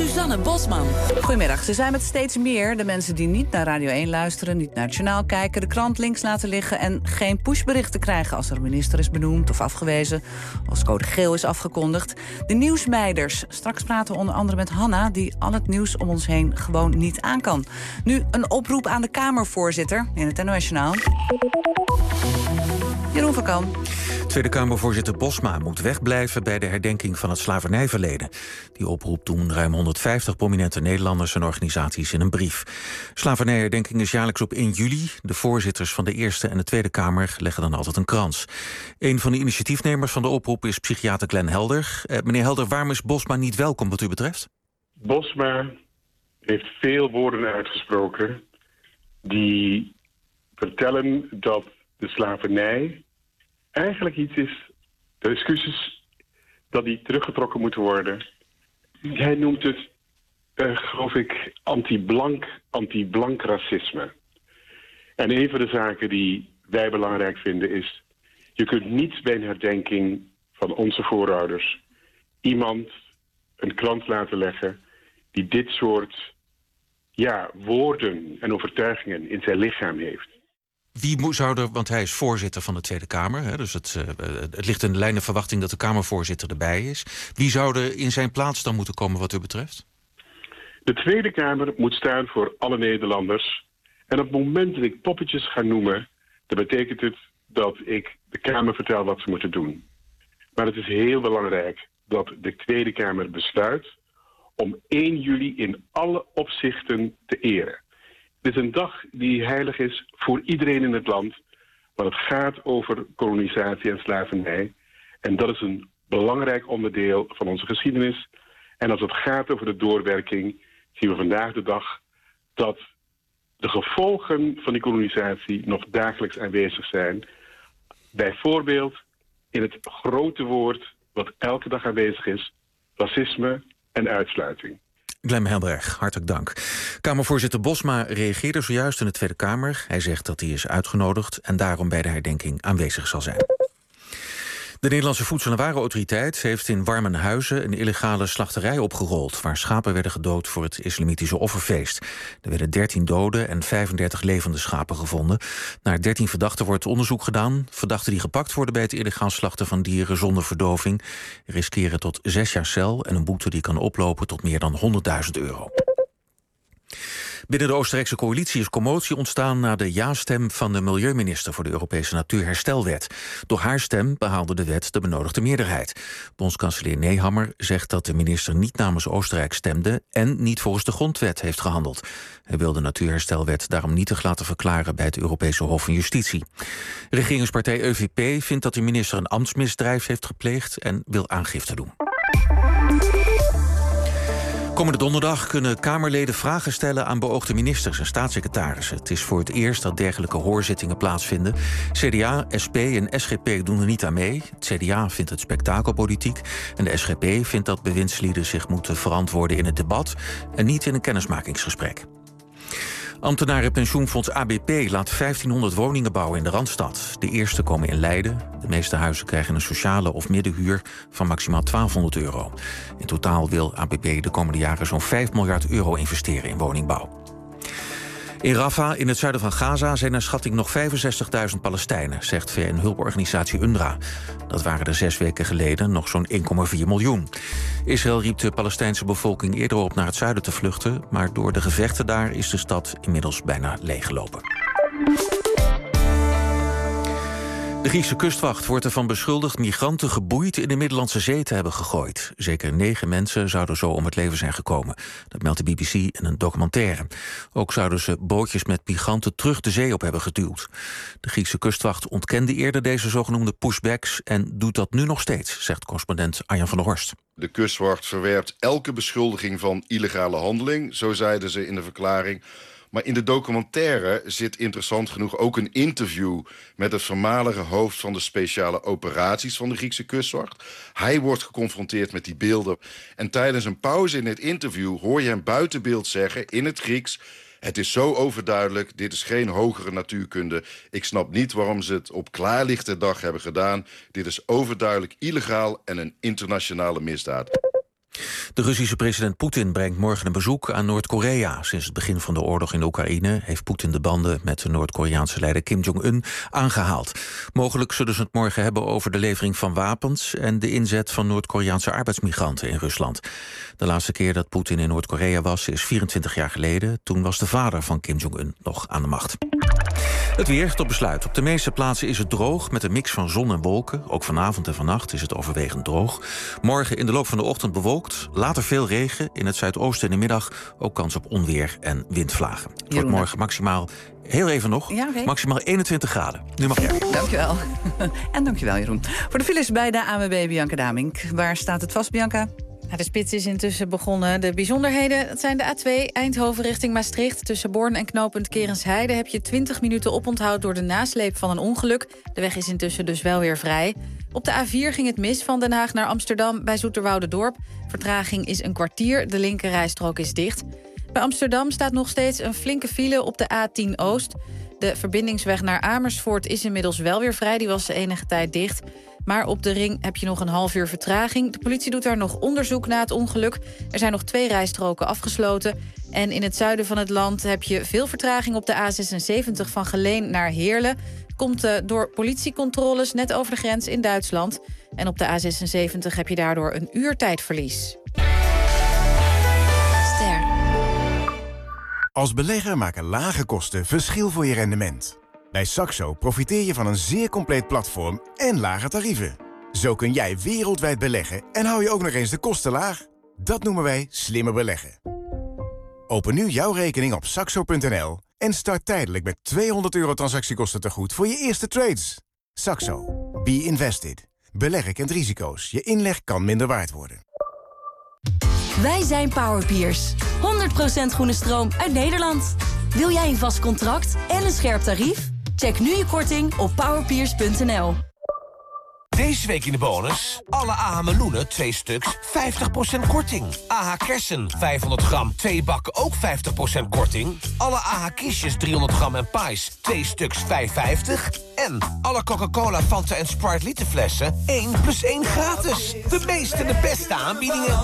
Suzanne Bosman. Goedemiddag. Ze zijn met steeds meer de mensen die niet naar Radio 1 luisteren, niet naar het journaal kijken, de krant links laten liggen en geen pushberichten krijgen als er een minister is benoemd of afgewezen, als code geel is afgekondigd. De nieuwsmeiders. Straks praten we onder andere met Hanna, die al het nieuws om ons heen gewoon niet aan kan. Nu een oproep aan de Kamervoorzitter in het NOS-journaal. Jeroen van Kan. Tweede Kamervoorzitter Bosma moet wegblijven bij de herdenking van het slavernijverleden. Die oproep doen ruim 150 prominente Nederlanders en organisaties in een brief. Slavernijherdenking is jaarlijks op 1 juli. De voorzitters van de Eerste en de Tweede Kamer leggen dan altijd een krans. Een van de initiatiefnemers van de oproep is psychiater Glenn Helder. Meneer Helder, waarom is Bosma niet welkom wat u betreft? Bosma heeft veel woorden uitgesproken die vertellen dat de slavernij eigenlijk iets is, de excuses, dat die teruggetrokken moeten worden. Hij noemt het, geloof ik, anti-blank racisme. En een van de zaken die wij belangrijk vinden is, je kunt niet bij een herdenking van onze voorouders iemand een krans laten leggen die dit soort woorden en overtuigingen in zijn lichaam heeft. Wie zou er, want hij is voorzitter van de Tweede Kamer, hè, dus het ligt in de lijn de verwachting dat de Kamervoorzitter erbij is. Wie zou er in zijn plaats dan moeten komen wat u betreft? De Tweede Kamer moet staan voor alle Nederlanders. En op het moment dat ik poppetjes ga noemen, dan betekent het dat ik de Kamer vertel wat ze moeten doen. Maar het is heel belangrijk dat de Tweede Kamer besluit om 1 juli in alle opzichten te eren. Het is een dag die heilig is voor iedereen in het land. Maar het gaat over kolonisatie en slavernij. En dat is een belangrijk onderdeel van onze geschiedenis. En als het gaat over de doorwerking, zien we vandaag de dag dat de gevolgen van die kolonisatie nog dagelijks aanwezig zijn. Bijvoorbeeld in het grote woord wat elke dag aanwezig is, racisme en uitsluiting. Glenn Helder, hartelijk dank. Kamervoorzitter Bosma reageerde zojuist in de Tweede Kamer. Hij zegt dat hij is uitgenodigd en daarom bij de herdenking aanwezig zal zijn. De Nederlandse Voedsel- en Warenautoriteit heeft in Warmenhuizen een illegale slachterij opgerold, waar schapen werden gedood voor het islamitische offerfeest. Er werden 13 dode en 35 levende schapen gevonden. Naar 13 verdachten wordt onderzoek gedaan. Verdachten die gepakt worden bij het illegaal slachten van dieren zonder verdoving riskeren tot 6 jaar cel en een boete die kan oplopen tot meer dan €100.000. Binnen de Oostenrijkse coalitie is commotie ontstaan na de ja-stem van de milieuminister voor de Europese Natuurherstelwet. Door haar stem behaalde de wet de benodigde meerderheid. Bondskanselier Nehammer zegt dat de minister niet namens Oostenrijk stemde en niet volgens de grondwet heeft gehandeld. Hij wil de Natuurherstelwet daarom nietig laten verklaren bij het Europese Hof van Justitie. Regeringspartij EVP vindt dat de minister een ambtsmisdrijf heeft gepleegd en wil aangifte doen. Komende donderdag kunnen Kamerleden vragen stellen aan beoogde ministers en staatssecretarissen. Het is voor het eerst dat dergelijke hoorzittingen plaatsvinden. CDA, SP en SGP doen er niet aan mee. Het CDA vindt het spektakelpolitiek en de SGP vindt dat bewindslieden zich moeten verantwoorden in het debat en niet in een kennismakingsgesprek. Ambtenarenpensioenfonds ABP laat 1500 woningen bouwen in de Randstad. De eerste komen in Leiden. De meeste huizen krijgen een sociale of middenhuur van maximaal €1200. In totaal wil ABP de komende jaren zo'n €5 miljard investeren in woningbouw. In Rafah, in het zuiden van Gaza, zijn naar schatting nog 65.000 Palestijnen, zegt VN-hulporganisatie UNRWA. Dat waren er 6 weken geleden nog zo'n 1,4 miljoen. Israël riep de Palestijnse bevolking eerder op naar het zuiden te vluchten, maar door de gevechten daar is de stad inmiddels bijna leeggelopen. De Griekse kustwacht wordt ervan beschuldigd migranten geboeid in de Middellandse Zee te hebben gegooid. Zeker 9 mensen zouden zo om het leven zijn gekomen. Dat meldt de BBC in een documentaire. Ook zouden ze bootjes met migranten terug de zee op hebben geduwd. De Griekse kustwacht ontkende eerder deze zogenoemde pushbacks en doet dat nu nog steeds, zegt correspondent Arjan van der Horst. De kustwacht verwerpt elke beschuldiging van illegale handeling, zo zeiden ze in de verklaring. Maar in de documentaire zit interessant genoeg ook een interview met het voormalige hoofd van de speciale operaties van de Griekse kustwacht. Hij wordt geconfronteerd met die beelden. En tijdens een pauze in het interview hoor je hem buiten beeld zeggen in het Grieks: het is zo overduidelijk, dit is geen hogere natuurkunde. Ik snap niet waarom ze het op klaarlichte dag hebben gedaan. Dit is overduidelijk illegaal en een internationale misdaad. De Russische president Poetin brengt morgen een bezoek aan Noord-Korea. Sinds het begin van de oorlog in Oekraïne heeft Poetin de banden met de Noord-Koreaanse leider Kim Jong-un aangehaald. Mogelijk zullen ze het morgen hebben over de levering van wapens en de inzet van Noord-Koreaanse arbeidsmigranten in Rusland. De laatste keer dat Poetin in Noord-Korea was is 24 jaar geleden. Toen was de vader van Kim Jong-un nog aan de macht. Het weer tot besluit. Op de meeste plaatsen is het droog met een mix van zon en wolken. Ook vanavond en vannacht is het overwegend droog. Morgen in de loop van de ochtend bewolkt. Later veel regen. In het zuidoosten in de middag ook kans op onweer en windvlagen. Het wordt morgen maximaal, heel even nog, maximaal 21 graden. Nu mag jij. Dankjewel. En dankjewel, Jeroen. Voor de files bij de ANWB Bianca Damink. Waar staat het vast, Bianca? De spits is intussen begonnen. De bijzonderheden, dat zijn de A2 Eindhoven richting Maastricht. Tussen Born en knooppunt Kerensheide heb je 20 minuten oponthoud door de nasleep van een ongeluk. De weg is intussen dus wel weer vrij. Op de A4 ging het mis van Den Haag naar Amsterdam bij Zoeterwoudendorp. Vertraging is een kwartier, de linkerrijstrook is dicht. Bij Amsterdam staat nog steeds een flinke file op de A10 Oost. De verbindingsweg naar Amersfoort is inmiddels wel weer vrij. Die was enige tijd dicht. Maar op de ring heb je nog een half uur vertraging. De politie doet daar nog onderzoek na het ongeluk. Er zijn nog 2 rijstroken afgesloten. En in het zuiden van het land heb je veel vertraging op de A76 van Geleen naar Heerlen. Komt door politiecontroles net over de grens in Duitsland. En op de A76 heb je daardoor een uur tijdverlies. Ster. Als belegger maken lage kosten verschil voor je rendement. Bij Saxo profiteer je van een zeer compleet platform en lage tarieven. Zo kun jij wereldwijd beleggen en hou je ook nog eens de kosten laag. Dat noemen wij slimmer beleggen. Open nu jouw rekening op saxo.nl en start tijdelijk met €200 transactiekosten tegoed voor je eerste trades. Saxo. Be invested. Beleggen kent risico's. Je inleg kan minder waard worden. Wij zijn Powerpeers. 100% groene stroom uit Nederland. Wil jij een vast contract en een scherp tarief? Check nu je korting op powerpeers.nl. Deze week in de bonus. Alle AH meloenen, 2 stuks, 50% korting. AH kersen, 500 gram, 2 bakken, ook 50% korting. Alle AH kiesjes, 300 gram en pies, 2 stuks, 5,50. En alle Coca-Cola, Fanta en Sprite literflessen, 1 + 1 gratis. De meeste en de beste aanbiedingen.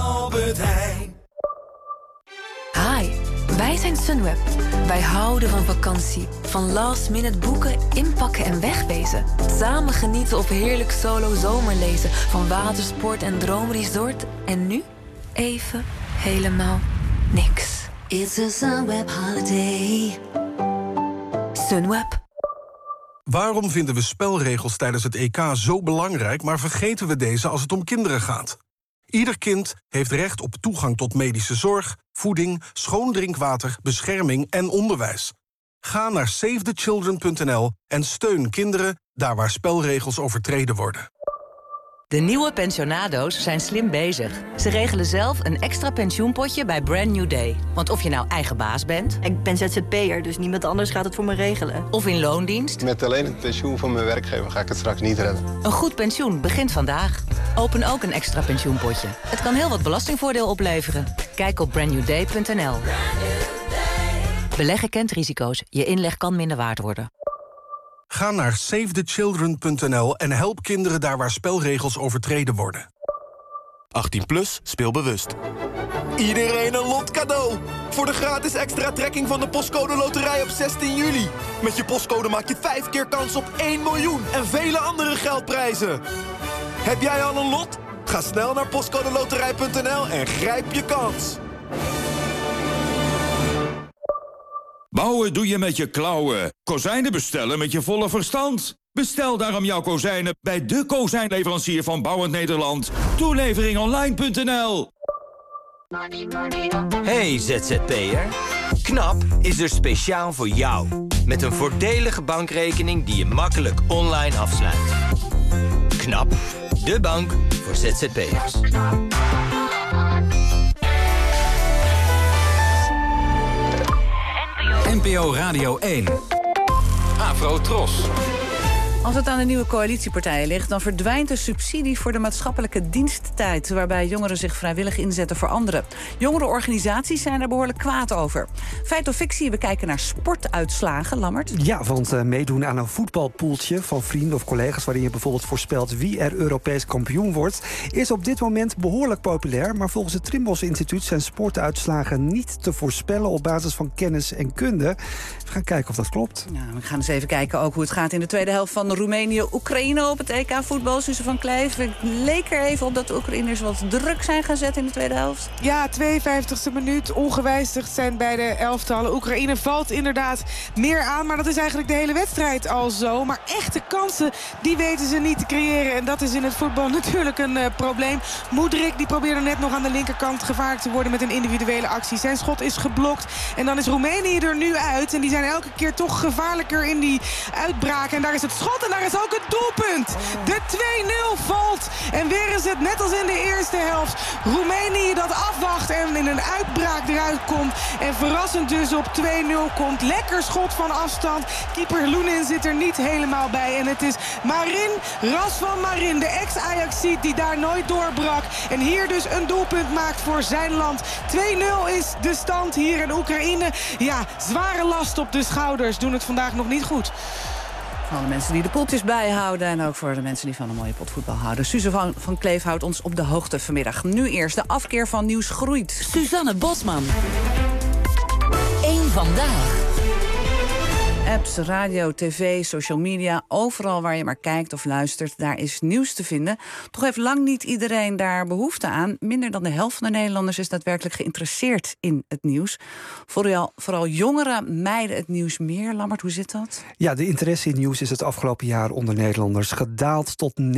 Hi, wij zijn Sunweb. Wij houden van vakantie. Van last minute boeken, inpakken en wegwezen. Samen genieten of heerlijk solo zomerlezen. Van watersport en droomresort. En nu even helemaal niks. It's a Sunweb holiday. Sunweb. Waarom vinden we spelregels tijdens het EK zo belangrijk, maar vergeten we deze als het om kinderen gaat? Ieder kind heeft recht op toegang tot medische zorg, voeding, schoon drinkwater, bescherming en onderwijs. Ga naar savethechildren.nl en steun kinderen daar waar spelregels overtreden worden. De nieuwe pensionado's zijn slim bezig. Ze regelen zelf een extra pensioenpotje bij Brand New Day. Want of je nou eigen baas bent... Ik ben ZZP'er, dus niemand anders gaat het voor me regelen. Of in loondienst... Met alleen het pensioen van mijn werkgever ga ik het straks niet redden. Een goed pensioen begint vandaag. Open ook een extra pensioenpotje. Het kan heel wat belastingvoordeel opleveren. Kijk op brandnewday.nl. Beleggen kent risico's. Je inleg kan minder waard worden. Ga naar savethechildren.nl en help kinderen daar waar spelregels overtreden worden. 18+, speel bewust. Iedereen een lot cadeau. Voor de gratis extra trekking van de Postcode Loterij op 16 juli. Met je postcode maak je 5 keer kans op 1 miljoen en vele andere geldprijzen. Heb jij al een lot? Ga snel naar postcodeloterij.nl en grijp je kans. Bouwen doe je met je klauwen. Kozijnen bestellen met je volle verstand. Bestel daarom jouw kozijnen bij de kozijnleverancier van Bouwend Nederland. Toeleveringonline.nl. Hey ZZP'er. KNAP is er speciaal voor jou. Met een voordelige bankrekening die je makkelijk online afsluit. KNAP, de bank voor ZZP'ers. NPO Radio 1. Afro Tros. Als het aan de nieuwe coalitiepartijen ligt, dan verdwijnt de subsidie voor de maatschappelijke diensttijd, waarbij jongeren zich vrijwillig inzetten voor anderen. Jongerenorganisaties zijn er behoorlijk kwaad over. Feit of fictie, we kijken naar sportuitslagen, Lammert. Ja, want meedoen aan een voetbalpoeltje van vrienden of collega's, waarin je bijvoorbeeld voorspelt wie er Europees kampioen wordt, is op dit moment behoorlijk populair. Maar volgens het Trimbos Instituut zijn sportuitslagen niet te voorspellen op basis van kennis en kunde. We gaan kijken of dat klopt. Ja, we gaan eens even kijken ook hoe het gaat in de tweede helft van Roemenië-Oekraïne op het EK voetbal. Suze van Kleef, ik leek er even op dat de Oekraïners wat druk zijn gaan zetten in de tweede helft. Ja, 52e minuut. Ongewijzigd zijn beide elftallen. Oekraïne valt inderdaad meer aan, maar dat is eigenlijk de hele wedstrijd al zo. Maar echte kansen, die weten ze niet te creëren. En dat is in het voetbal natuurlijk een probleem. Mudryk, die probeerde net nog aan de linkerkant gevaarlijk te worden met een individuele actie. Zijn schot is geblokt. En dan is Roemenië er nu uit. En die zijn elke keer toch gevaarlijker in die uitbraken. En daar is het schot en daar is ook het doelpunt. De 2-0 valt. En weer is het net als in de eerste helft. Roemenië dat afwacht en in een uitbraak eruit komt. En verrassend dus op 2-0 komt. Lekker schot van afstand. Keeper Lunin zit er niet helemaal bij. En het is Marin, Ras van Marin, de ex-Ajaxiet die daar nooit doorbrak. En hier dus een doelpunt maakt voor zijn land. 2-0 is de stand hier in Oekraïne. Ja, zware last op de schouders. Doen het vandaag nog niet goed. Voor alle mensen die de poeltjes bijhouden en ook voor de mensen die van een mooie pot voetbal houden. Suze van Kleef houdt ons op de hoogte vanmiddag. Nu eerst de afkeer van nieuws groeit. Suzanne Bosman. Eén vandaag. Apps, radio, tv, social media, overal waar je maar kijkt of luistert, daar is nieuws te vinden. Toch heeft lang niet iedereen daar behoefte aan. Minder dan de helft van de Nederlanders is daadwerkelijk geïnteresseerd in het nieuws. Vooral jongeren mijden het nieuws meer. Lammert, hoe zit dat? Ja, de interesse in nieuws is het afgelopen jaar onder Nederlanders gedaald tot 49%.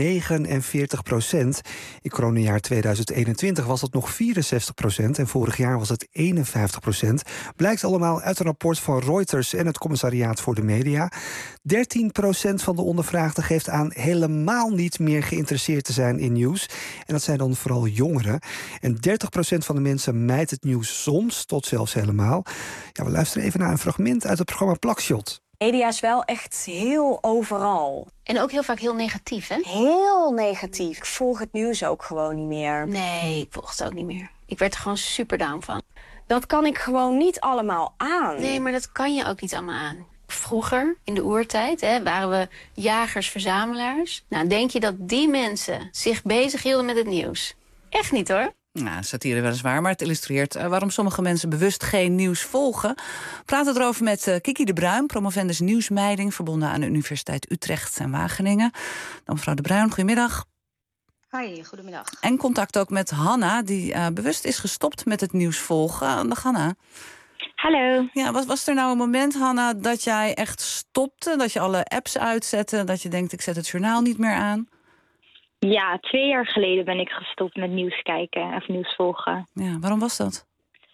In coronajaar 2021 was dat nog 64% en vorig jaar was het 51%. Blijkt allemaal uit een rapport van Reuters en het Commissariaat voor de Media. 13% van de ondervraagden geeft aan helemaal niet meer geïnteresseerd te zijn in nieuws. En dat zijn dan vooral jongeren. En 30% van de mensen mijdt het nieuws soms, tot zelfs helemaal. Ja, we luisteren even naar een fragment uit het programma Plakshot. Media is wel echt heel overal. En ook heel vaak heel negatief, hè? Heel negatief. Ik volg het nieuws ook gewoon niet meer. Nee, ik volg het ook niet meer. Ik werd er gewoon super down van. Dat kan ik gewoon niet allemaal aan. Nee, maar dat kan je ook niet allemaal aan. Vroeger, in de oertijd, waren we jagers-verzamelaars. Nou, denk je dat die mensen zich bezighielden met het nieuws? Echt niet, hoor. Nou, satire weliswaar, maar het illustreert waarom sommige mensen bewust geen nieuws volgen. We praten erover met Kiki de Bruin, promovendus nieuwsmijding, verbonden aan de Universiteit Utrecht en Wageningen. Dan mevrouw de Bruin, goedemiddag. Hoi, goedemiddag. En contact ook met Hanna, die bewust is gestopt met het nieuws volgen. Dag Hanna. Hallo. Ja, was er nou een moment, Hanna, dat jij echt stopte? Dat je alle apps uitzette? Dat je denkt, ik zet het journaal niet meer aan? Ja, 2 jaar geleden ben ik gestopt met nieuws kijken of nieuws volgen. Ja, waarom was dat?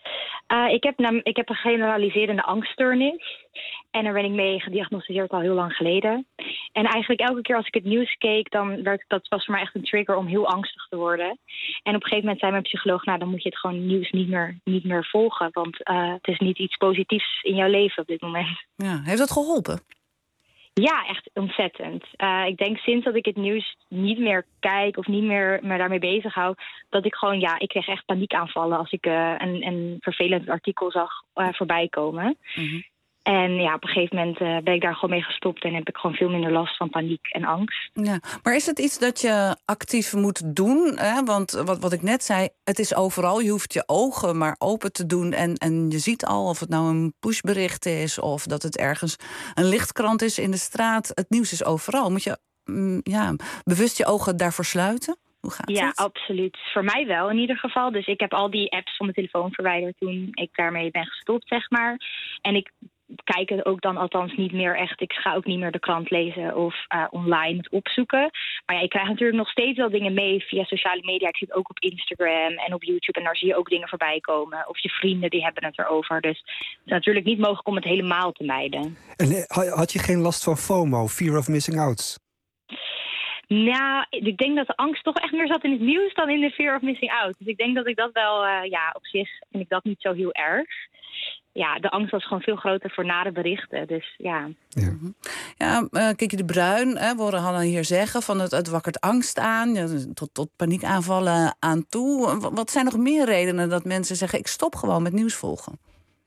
Ik heb een generaliserende angststoornis. En daar ben ik mee gediagnosticeerd al heel lang geleden. En eigenlijk elke keer als ik het nieuws keek, dat was voor mij echt een trigger om heel angstig te worden. En op een gegeven moment zei mijn psycholoog, nou dan moet je het gewoon nieuws niet meer volgen. Want het is niet iets positiefs in jouw leven op dit moment. Ja, heeft dat geholpen? Ja, echt ontzettend. Ik denk sinds dat ik het nieuws niet meer kijk of niet meer me daarmee bezig hou, dat ik gewoon, ik kreeg echt paniekaanvallen als ik een vervelend artikel zag voorbij komen. Mm-hmm. En ja, op een gegeven moment ben ik daar gewoon mee gestopt en heb ik gewoon veel minder last van paniek en angst. Ja, maar is het iets dat je actief moet doen? Hè? Want wat ik net zei, het is overal. Je hoeft je ogen maar open te doen en je ziet al of het nou een pushbericht is of dat het ergens een lichtkrant is in de straat. Het nieuws is overal. Moet je bewust je ogen daarvoor sluiten? Hoe gaat ja, het? Absoluut. Voor mij wel in ieder geval. Dus ik heb al die apps van mijn telefoon verwijderd toen ik daarmee ben gestopt, zeg maar. En ik kijk het ook dan althans niet meer echt. Ik ga ook niet meer de krant lezen of online het opzoeken. Maar ja, ik krijg natuurlijk nog steeds wel dingen mee via sociale media. Ik zie het ook op Instagram en op YouTube en daar zie je ook dingen voorbij komen. Of je vrienden die hebben het erover. Dus het is natuurlijk niet mogelijk om het helemaal te mijden. En had je geen last van FOMO, Fear of Missing Out? Nou, ik denk dat de angst toch echt meer zat in het nieuws dan in de fear of missing out. Dus ik denk dat ik dat wel, op zich vind ik dat niet zo heel erg. Ja, de angst was gewoon veel groter voor nare berichten. Dus ja. Kiki de Bruin, we horen Hanna hier zeggen van het wakkert angst aan, tot paniekaanvallen aan toe. Wat zijn nog meer redenen dat mensen zeggen, ik stop gewoon met nieuws volgen?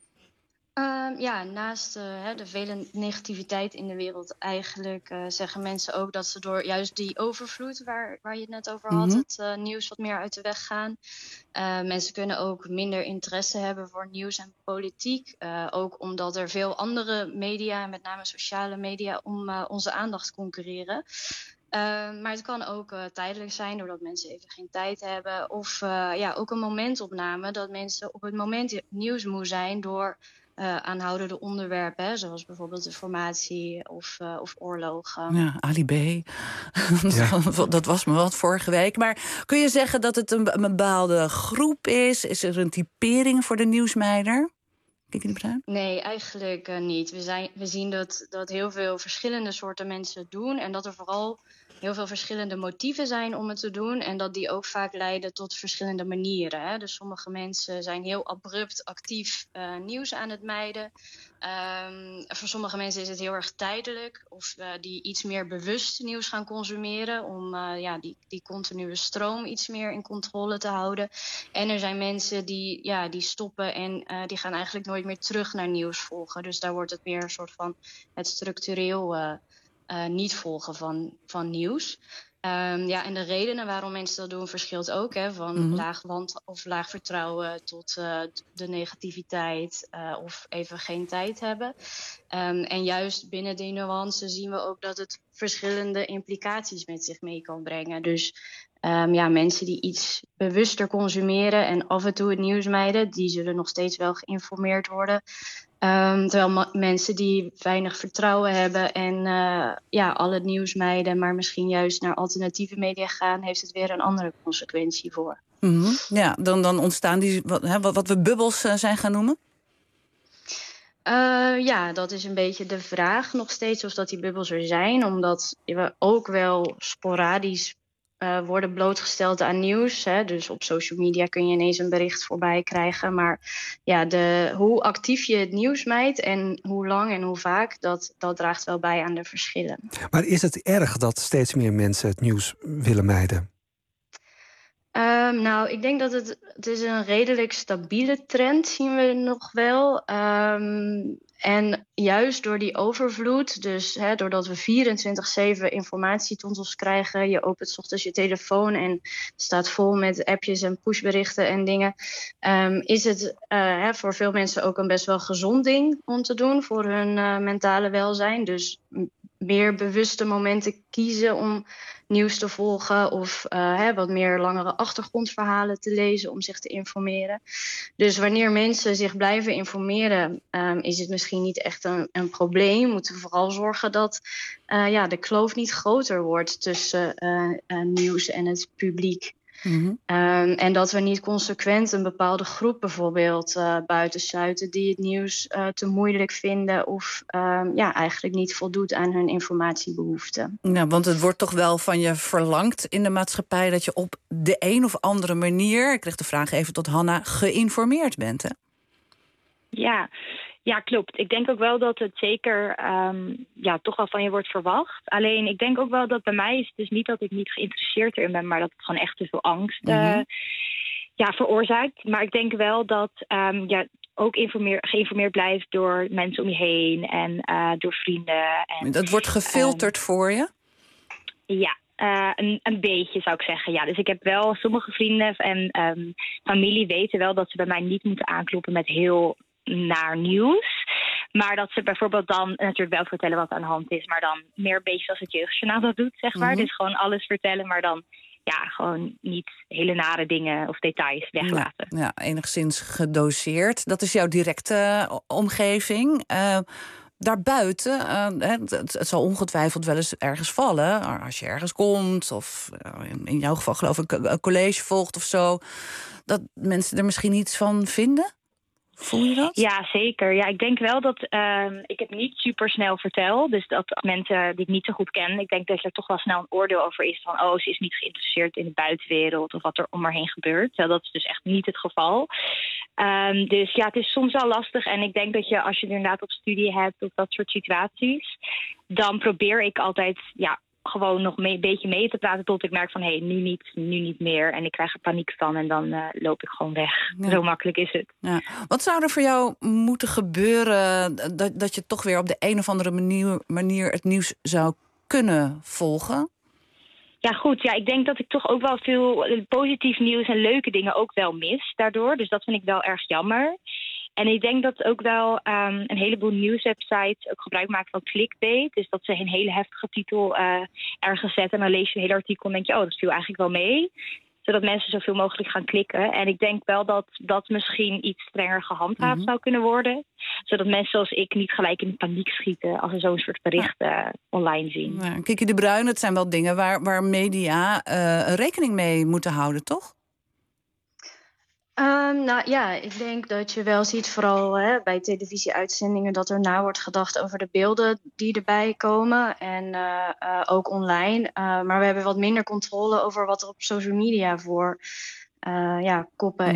Naast de vele negativiteit in de wereld eigenlijk zeggen mensen ook dat ze door juist die overvloed waar je het net over had, het nieuws wat meer uit de weg gaan. Mensen kunnen ook minder interesse hebben voor nieuws en politiek. Ook omdat er veel andere media, met name sociale media, om onze aandacht concurreren. Maar het kan ook tijdelijk zijn doordat mensen even geen tijd hebben. Of ook een momentopname dat mensen op het moment nieuws moe zijn door aanhoudende onderwerpen, zoals bijvoorbeeld de formatie of oorlogen. Ja, Ali B. Dat was me wat vorige week. Maar kun je zeggen dat het een bepaalde groep is? Is er een typering voor de nieuwsmeider? Kijk je de Bruin? Nee, eigenlijk niet. We zien dat heel veel verschillende soorten mensen het doen en dat er vooral heel veel verschillende motieven zijn om het te doen en dat die ook vaak leiden tot verschillende manieren. Hè? Dus sommige mensen zijn heel abrupt actief nieuws aan het mijden. Voor sommige mensen is het heel erg tijdelijk of die iets meer bewust nieuws gaan consumeren om die continue stroom iets meer in controle te houden. En er zijn mensen die stoppen en die gaan eigenlijk nooit meer terug naar nieuws volgen. Dus daar wordt het meer een soort van het structureel niet volgen van nieuws. En de redenen waarom mensen dat doen verschilt ook. Hè, van laag vertrouwen tot de negativiteit of even geen tijd hebben. En juist binnen die nuance zien we ook dat het verschillende implicaties met zich mee kan brengen. Dus mensen die iets bewuster consumeren en af en toe het nieuws mijden, die zullen nog steeds wel geïnformeerd worden. Terwijl mensen die weinig vertrouwen hebben en al het nieuws mijden, maar misschien juist naar alternatieve media gaan, heeft het weer een andere consequentie voor. Ja, dan ontstaan die wat we bubbels zijn gaan noemen? Dat is een beetje de vraag nog steeds of dat die bubbels er zijn, omdat we ook wel sporadisch worden blootgesteld aan nieuws. Hè? Dus op social media kun je ineens een bericht voorbij krijgen. Maar hoe actief je het nieuws mijdt en hoe lang en hoe vaak, dat draagt wel bij aan de verschillen. Maar is het erg dat steeds meer mensen het nieuws willen mijden? Ik denk dat het is een redelijk stabiele trend, zien we nog wel. En juist door die overvloed, dus doordat we 24/7 informatie tot ons krijgen, je opent 's ochtends je telefoon en het staat vol met appjes en pushberichten en dingen, is het voor veel mensen ook een best wel gezond ding om te doen voor hun mentale welzijn. Dus meer bewuste momenten kiezen om nieuws te volgen of wat meer langere achtergrondverhalen te lezen om zich te informeren. Dus wanneer mensen zich blijven informeren, is het misschien niet echt een probleem. We moeten vooral zorgen dat de kloof niet groter wordt tussen nieuws en het publiek. En dat we niet consequent een bepaalde groep bijvoorbeeld buitensluiten die het nieuws te moeilijk vinden of eigenlijk niet voldoet aan hun informatiebehoeften. Ja, want het wordt toch wel van je verlangd in de maatschappij dat je op de een of andere manier, ik kreeg de vraag even tot Hanna, geïnformeerd bent, hè? Ja, klopt. Ik denk ook wel dat het zeker toch wel van je wordt verwacht. Alleen ik denk ook wel dat bij mij is het dus niet dat ik niet geïnteresseerd erin ben, maar dat het gewoon echt te veel angst veroorzaakt. Maar ik denk wel dat ook geïnformeerd blijft door mensen om je heen en door vrienden. En, dat wordt gefilterd voor je? Ja. Een beetje, zou ik zeggen. Ja, dus ik heb wel sommige vrienden en familie weten wel dat ze bij mij niet moeten aankloppen met heel naar nieuws. Maar dat ze bijvoorbeeld dan natuurlijk wel vertellen wat aan de hand is, maar dan meer een beetje zoals het Jeugdjournaal dat doet, zeg maar. Dus gewoon alles vertellen, maar dan gewoon niet hele nare dingen of details weglaten. Ja, enigszins gedoseerd. Dat is jouw directe omgeving. Daarbuiten, het zal ongetwijfeld wel eens ergens vallen, als je ergens komt of in jouw geval geloof ik een college volgt of zo, dat mensen er misschien iets van vinden? Voel je dat? Ja, zeker. Ja, ik denk wel dat ik het niet super snel vertel. Dus dat mensen die ik niet zo goed ken, ik denk dat er toch wel snel een oordeel over is van ze is niet geïnteresseerd in de buitenwereld of wat er om haar heen gebeurt. Dat is dus echt niet het geval. Dus ja, het is soms wel lastig. En ik denk dat je, als je er inderdaad op studie hebt of dat soort situaties, dan probeer ik altijd gewoon nog een beetje mee te praten tot ik merk van nu niet meer. En ik krijg er paniek van en dan loop ik gewoon weg. Ja. Zo makkelijk is het. Ja. Wat zou er voor jou moeten gebeuren dat je toch weer op de een of andere manier het nieuws zou kunnen volgen? Ja, goed. Ja, ik denk dat ik toch ook wel veel positief nieuws en leuke dingen ook wel mis daardoor. Dus dat vind ik wel erg jammer. En ik denk dat ook wel een heleboel nieuwswebsites ook gebruik maken van clickbait. Dus dat ze een hele heftige titel ergens zetten en dan lees je een hele artikel en denk je, dat viel eigenlijk wel mee. Zodat mensen zoveel mogelijk gaan klikken. En ik denk wel dat dat misschien iets strenger gehandhaafd zou kunnen worden. Zodat mensen zoals ik niet gelijk in paniek schieten als ze zo'n soort berichten online zien. Ja, Kiki de Bruin, het zijn wel dingen waar media rekening mee moeten houden, toch? Ik denk dat je wel ziet, vooral bij televisieuitzendingen, dat er na wordt gedacht over de beelden die erbij komen. En ook online. Maar we hebben wat minder controle over wat er op social media voor koppen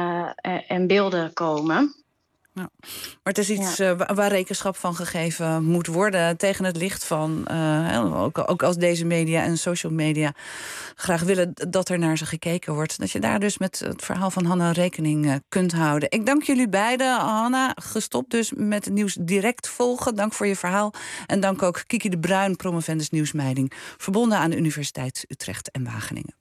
en beelden komen. Ja. Maar het is iets waar rekenschap van gegeven moet worden tegen het licht van, ook als deze media en social media graag willen dat er naar ze gekeken wordt. Dat je daar dus met het verhaal van Hanna rekening kunt houden. Ik dank jullie beiden. Hanna, gestopt dus met het nieuws direct volgen. Dank voor je verhaal. En dank ook Kiki de Bruin, promovendus nieuwsmeiding, verbonden aan de Universiteit Utrecht en Wageningen.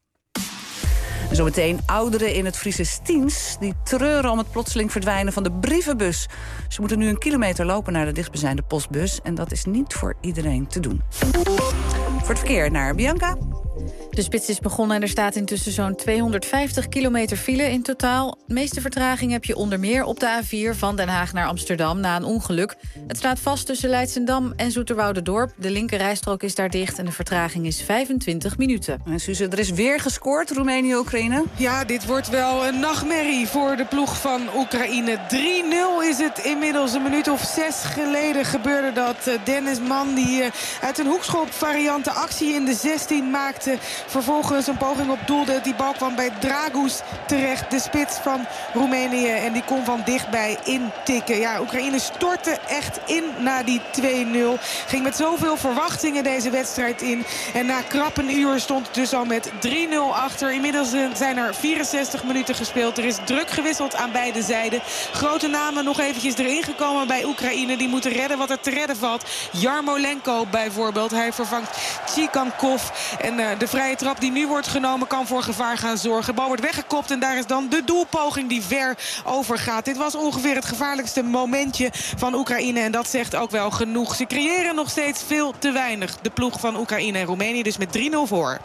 En zometeen ouderen in het Friese Stiens die treuren om het plotseling verdwijnen van de brievenbus. Ze moeten nu 1 kilometer lopen naar de dichtstbijzijnde postbus. En dat is niet voor iedereen te doen. Voor het verkeer naar Bianca. De spits is begonnen en er staat intussen zo'n 250 kilometer file in totaal. De meeste vertraging heb je onder meer op de A4 van Den Haag naar Amsterdam na een ongeluk. Het staat vast tussen Leidsendam en Zoeterwoudendorp. De linker rijstrook is daar dicht en de vertraging is 25 minuten. En Suze, er is weer gescoord, Roemenië-Oekraïne. Ja, dit wordt wel een nachtmerrie voor de ploeg van Oekraïne. 3-0 is het inmiddels. Een minuut of 6 geleden gebeurde dat. Dennis Mann die uit een hoekschopvariant de actie in de 16 maakte. Vervolgens een poging op doel. Die bal kwam bij Dragus terecht. De spits van Roemenië. En die kon van dichtbij intikken. Ja, Oekraïne stortte echt in na die 2-0. Ging met zoveel verwachtingen deze wedstrijd in. En na krap een uur stond het dus al met 3-0 achter. Inmiddels zijn er 64 minuten gespeeld. Er is druk gewisseld aan beide zijden. Grote namen nog eventjes erin gekomen bij Oekraïne. Die moeten redden wat er te redden valt. Jarmolenko bijvoorbeeld. Hij vervangt Tchikankov. En de vrije trap die nu wordt genomen kan voor gevaar gaan zorgen. De bal wordt weggekopt en daar is dan de doelpoging die ver overgaat. Dit was ongeveer het gevaarlijkste momentje van Oekraïne. En dat zegt ook wel genoeg. Ze creëren nog steeds veel te weinig. De ploeg van Oekraïne en Roemenië dus met 3-0 voor.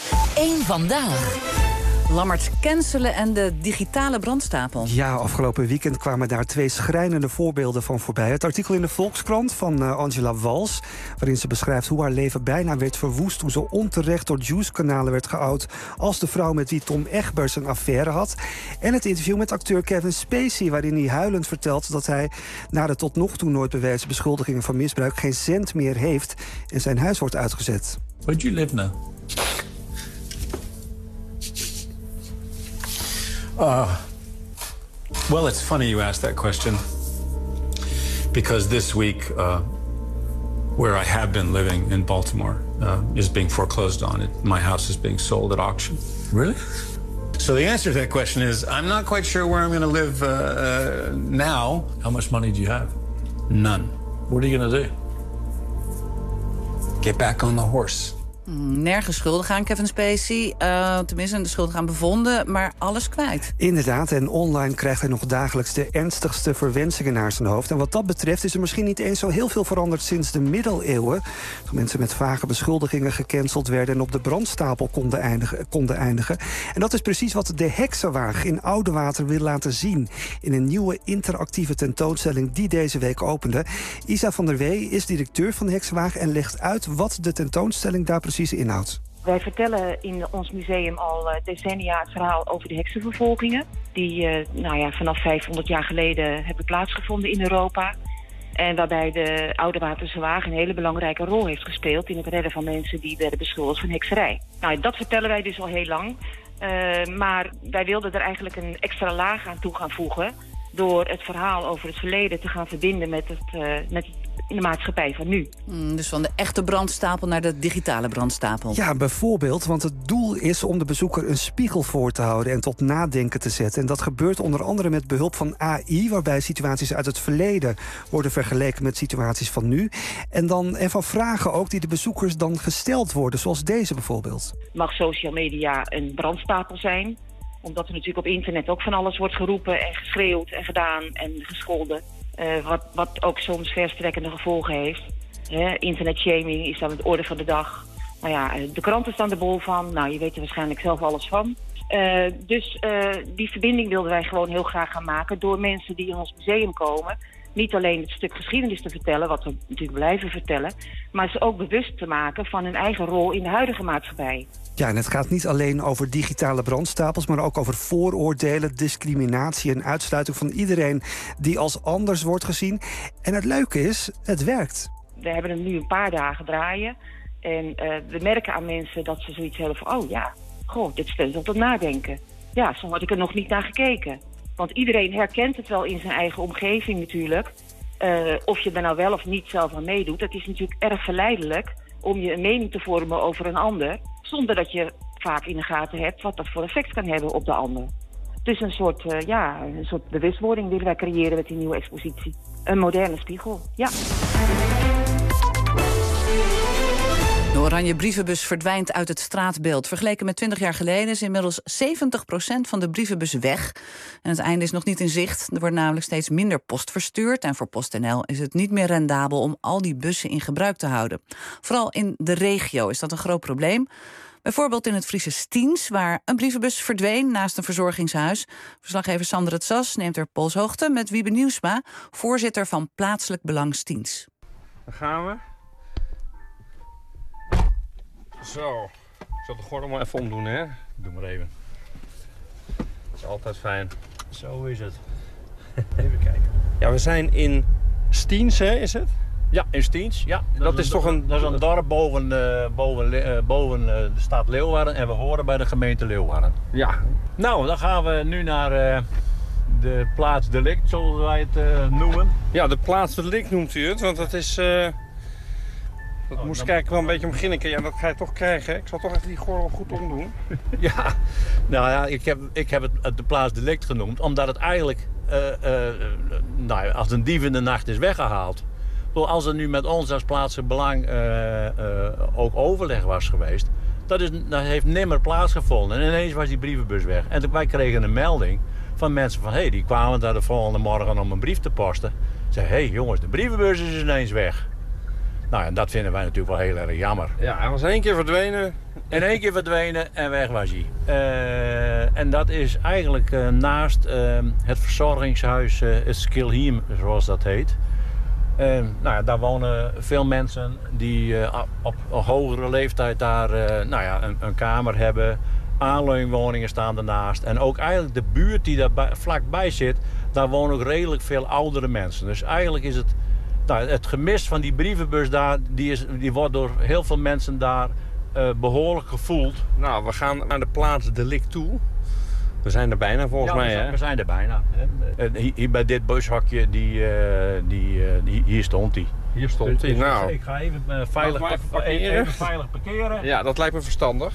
1 vandaag. Lammert, cancelen en de digitale brandstapel. Ja, afgelopen weekend kwamen daar 2 schrijnende voorbeelden van voorbij. Het artikel in de Volkskrant van Angela Wals, waarin ze beschrijft hoe haar leven bijna werd verwoest, hoe ze onterecht door Juice-kanalen werd geout als de vrouw met wie Tom Egbers een affaire had. En het interview met acteur Kevin Spacey, waarin hij huilend vertelt dat hij na de tot nog toe nooit bewezen beschuldigingen van misbruik geen cent meer heeft en zijn huis wordt uitgezet. Where do you live now? Well, it's funny you asked that question, because this week, where I have been living in Baltimore, is being foreclosed on. My house is being sold at auction. Really? So the answer to that question is, I'm not quite sure where I'm going to live now. How much money do you have? None. What are you going to do? Get back on the horse. Nergens schuldig aan Kevin Spacey. Tenminste, de schuldig aan bevonden, maar alles kwijt. Inderdaad, en online krijgt hij nog dagelijks de ernstigste verwensingen naar zijn hoofd. En wat dat betreft is er misschien niet eens zo heel veel veranderd sinds de middeleeuwen. Toen mensen met vage beschuldigingen gecanceld werden en op de brandstapel konden eindigen. En dat is precies wat de Heksenwaag in Oudewater wil laten zien in een nieuwe interactieve tentoonstelling die deze week opende. Isa van der Wee is directeur van de Heksenwaag en legt uit wat de tentoonstelling daar precies inhoudt. Wij vertellen in ons museum al decennia het verhaal over de heksenvervolgingen. Die vanaf 500 jaar geleden hebben plaatsgevonden in Europa. En waarbij de Oudewaterse Wagen een hele belangrijke rol heeft gespeeld in het redden van mensen die werden beschuldigd van hekserij. Nou, dat vertellen wij dus al heel lang. Maar wij wilden er eigenlijk een extra laag aan toe gaan voegen door het verhaal over het verleden te gaan verbinden met de maatschappij van nu. Dus van de echte brandstapel naar de digitale brandstapel. Ja, bijvoorbeeld, want het doel is om de bezoeker een spiegel voor te houden en tot nadenken te zetten. En dat gebeurt onder andere met behulp van AI, waarbij situaties uit het verleden worden vergeleken met situaties van nu. En van vragen ook die de bezoekers dan gesteld worden, zoals deze bijvoorbeeld. Mag social media een brandstapel zijn? Omdat er natuurlijk op internet ook van alles wordt geroepen en geschreeuwd en gedaan en gescholden. Wat ook soms verstrekkende gevolgen heeft. Internetshaming is dan de orde van de dag. Nou ja, de kranten staan er bol van. Nou, je weet er waarschijnlijk zelf alles van. Dus die verbinding wilden wij gewoon heel graag gaan maken door mensen die in ons museum komen. Niet alleen het stuk geschiedenis te vertellen, wat we natuurlijk blijven vertellen, maar ze ook bewust te maken van hun eigen rol in de huidige maatschappij. Ja, en het gaat niet alleen over digitale brandstapels, maar ook over vooroordelen, discriminatie en uitsluiting van iedereen die als anders wordt gezien. En het leuke is, het werkt. We hebben hem nu een paar dagen draaien en we merken aan mensen dat ze zoiets hebben van, oh ja, goh, dit stelt op tot nadenken. Ja, zo had ik er nog niet naar gekeken. Want iedereen herkent het wel in zijn eigen omgeving natuurlijk. Of je er nou wel of niet zelf aan meedoet. Het is natuurlijk erg verleidelijk om je een mening te vormen over een ander, zonder dat je vaak in de gaten hebt wat dat voor effect kan hebben op de ander. Dus een soort bewustwording willen wij creëren met die nieuwe expositie. Een moderne spiegel, ja. De oranje brievenbus verdwijnt uit het straatbeeld. Vergeleken met 20 jaar geleden is inmiddels 70% van de brievenbus weg. En het einde is nog niet in zicht. Er wordt namelijk steeds minder post verstuurd. En voor PostNL is het niet meer rendabel om al die bussen in gebruik te houden. Vooral in de regio is dat een groot probleem. Bijvoorbeeld in het Friese Stiens, waar een brievenbus verdween naast een verzorgingshuis. Verslaggever Sander het Sas neemt er polshoogte met Wiebe Nieuwsma, voorzitter van Plaatselijk Belang Stiens. Daar gaan we. Zo, ik zal de gordel maar even omdoen, hè? Doe maar even. Dat is altijd fijn. Zo is het. Even kijken. Ja, we zijn in Stiens, hè, is het? Ja, in Stiens. Ja, dat is toch een... Dat is een dorp boven de stad Leeuwarden en we horen bij de gemeente Leeuwarden. Ja. Nou, dan gaan we nu naar de plaats delict, zoals wij het noemen. Ja, de plaats delict noemt u het, want dat is... Dat moest ik eigenlijk wel een beetje om beginnen. Ja, dat ga je toch krijgen. Ik zal toch even die gordel goed omdoen. Ja, nou ja, ik heb het de plaats delict genoemd. Omdat het eigenlijk als een dief in de nacht is weggehaald. Als er nu met ons als Plaatselijk Belang ook overleg was geweest. Dat heeft nimmer plaatsgevonden. En ineens was die brievenbus weg. En wij kregen een melding van mensen van... die kwamen daar de volgende morgen om een brief te posten. Ze zeiden, jongens, de brievenbus is ineens weg. Nou, en dat vinden wij natuurlijk wel heel erg jammer. Ja, hij was 1 keer verdwenen. In 1 keer verdwenen en weg was hij. En dat is eigenlijk naast het verzorgingshuis, het Skilheim, zoals dat heet. Daar wonen veel mensen die op een hogere leeftijd daar een kamer hebben. Aanleunwoningen staan ernaast. En ook eigenlijk de buurt die daar vlakbij zit, daar wonen ook redelijk veel oudere mensen. Dus eigenlijk is het... het gemis van die brievenbus daar, die wordt door heel veel mensen daar behoorlijk gevoeld. Nou, we gaan naar de plaats delict toe. We zijn er bijna volgens mij, hè? We zijn er bijna. Hier bij dit bushokje, hier stond hij. Hier stond hij. Nou, ik ga even veilig parkeren. Ja, dat lijkt me verstandig.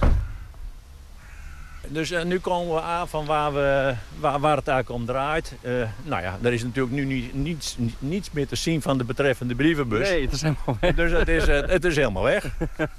Dus nu komen we aan van waar het eigenlijk om draait. Er is natuurlijk nu niets meer te zien van de betreffende brievenbus. Nee, het is helemaal weg. Dus het is helemaal weg.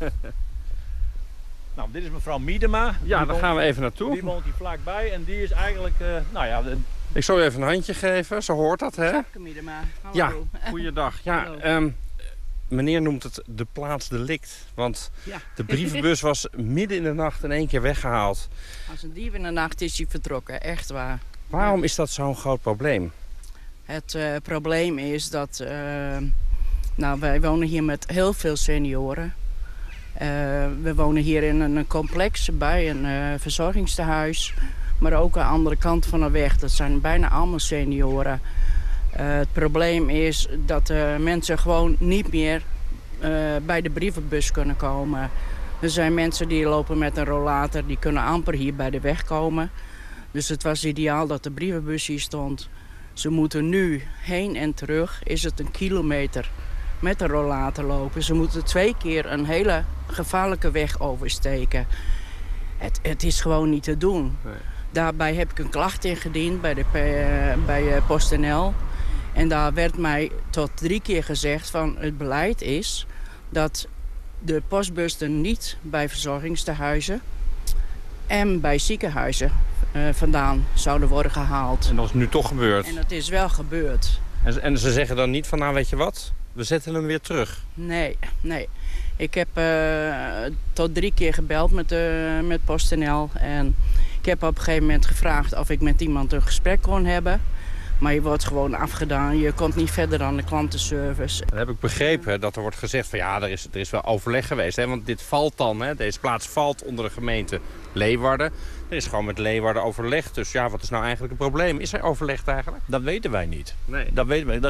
Nou, dit is mevrouw Miedema. Ja, daar gaan we even naartoe. Die woont hier vlakbij en die is eigenlijk... Ik zal u even een handje geven, zo hoort dat, hè? Miedema. Hallo. Ja, goeiedag. Ja, meneer noemt het de plaats delict. Want de brievenbus was midden in de nacht in 1 keer weggehaald. Als een dief in de nacht is hij vertrokken, echt waar. Waarom is dat zo'n groot probleem? Het probleem is dat... wij wonen hier met heel veel senioren. We wonen hier in een complex bij een verzorgingstehuis. Maar ook aan de andere kant van de weg. Dat zijn bijna allemaal senioren. Het probleem is dat mensen gewoon niet meer bij de brievenbus kunnen komen. Er zijn mensen die lopen met een rollator, die kunnen amper hier bij de weg komen. Dus het was ideaal dat de brievenbus hier stond. Ze moeten nu heen en terug, is het 1 kilometer, met een rollator lopen. Ze moeten 2 keer een hele gevaarlijke weg oversteken. Het is gewoon niet te doen. Nee. Daarbij heb ik een klacht ingediend bij PostNL. En daar werd mij tot 3 keer gezegd van het beleid is dat de postbussen niet bij verzorgingstehuizen en bij ziekenhuizen vandaan zouden worden gehaald. En dat is nu toch gebeurd? En dat is wel gebeurd. En ze zeggen dan niet van, nou weet je wat, we zetten hem weer terug? Nee. Ik heb tot 3 keer gebeld met PostNL. En ik heb op een gegeven moment gevraagd of ik met iemand een gesprek kon hebben. Maar je wordt gewoon afgedaan. Je komt niet verder dan de klantenservice. Dan heb ik begrepen dat er wordt gezegd van ja, er is wel overleg geweest. Hè? Want dit valt dan, hè? Deze plaats valt onder de gemeente Leeuwarden. Er is gewoon met Leeuwarden overlegd. Dus ja, wat is nou eigenlijk het probleem? Is er overlegd eigenlijk? Dat weten wij niet. Nee. Dat weten wij.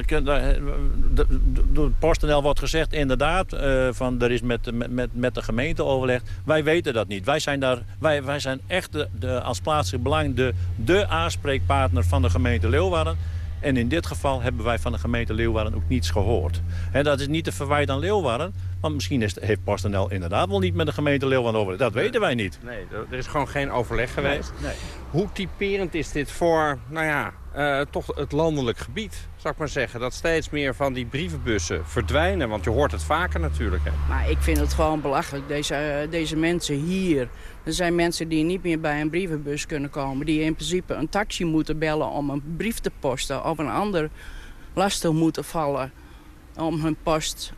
Door PostNL wordt gezegd inderdaad van er is met de gemeente overlegd. Wij weten dat niet. Wij zijn echt als plaatselijk belang de aanspreekpartner van de gemeente Leeuwarden. En in dit geval hebben wij van de gemeente Leeuwarden ook niets gehoord. En dat is niet te verwijten aan Leeuwarden. Want misschien heeft PostNL inderdaad wel niet met de gemeente Leeuwarden overlegd. Dat weten wij niet. Nee, er is gewoon geen overleg geweest. Nee. Hoe typerend is dit voor, toch het landelijk gebied, zou ik maar zeggen? Dat steeds meer van die brievenbussen verdwijnen. Want je hoort het vaker natuurlijk. Hè? Maar ik vind het gewoon belachelijk. Deze mensen hier. Er zijn mensen die niet meer bij een brievenbus kunnen komen. Die in principe een taxi moeten bellen om een brief te posten. Of een ander lastig moeten vallen om hun post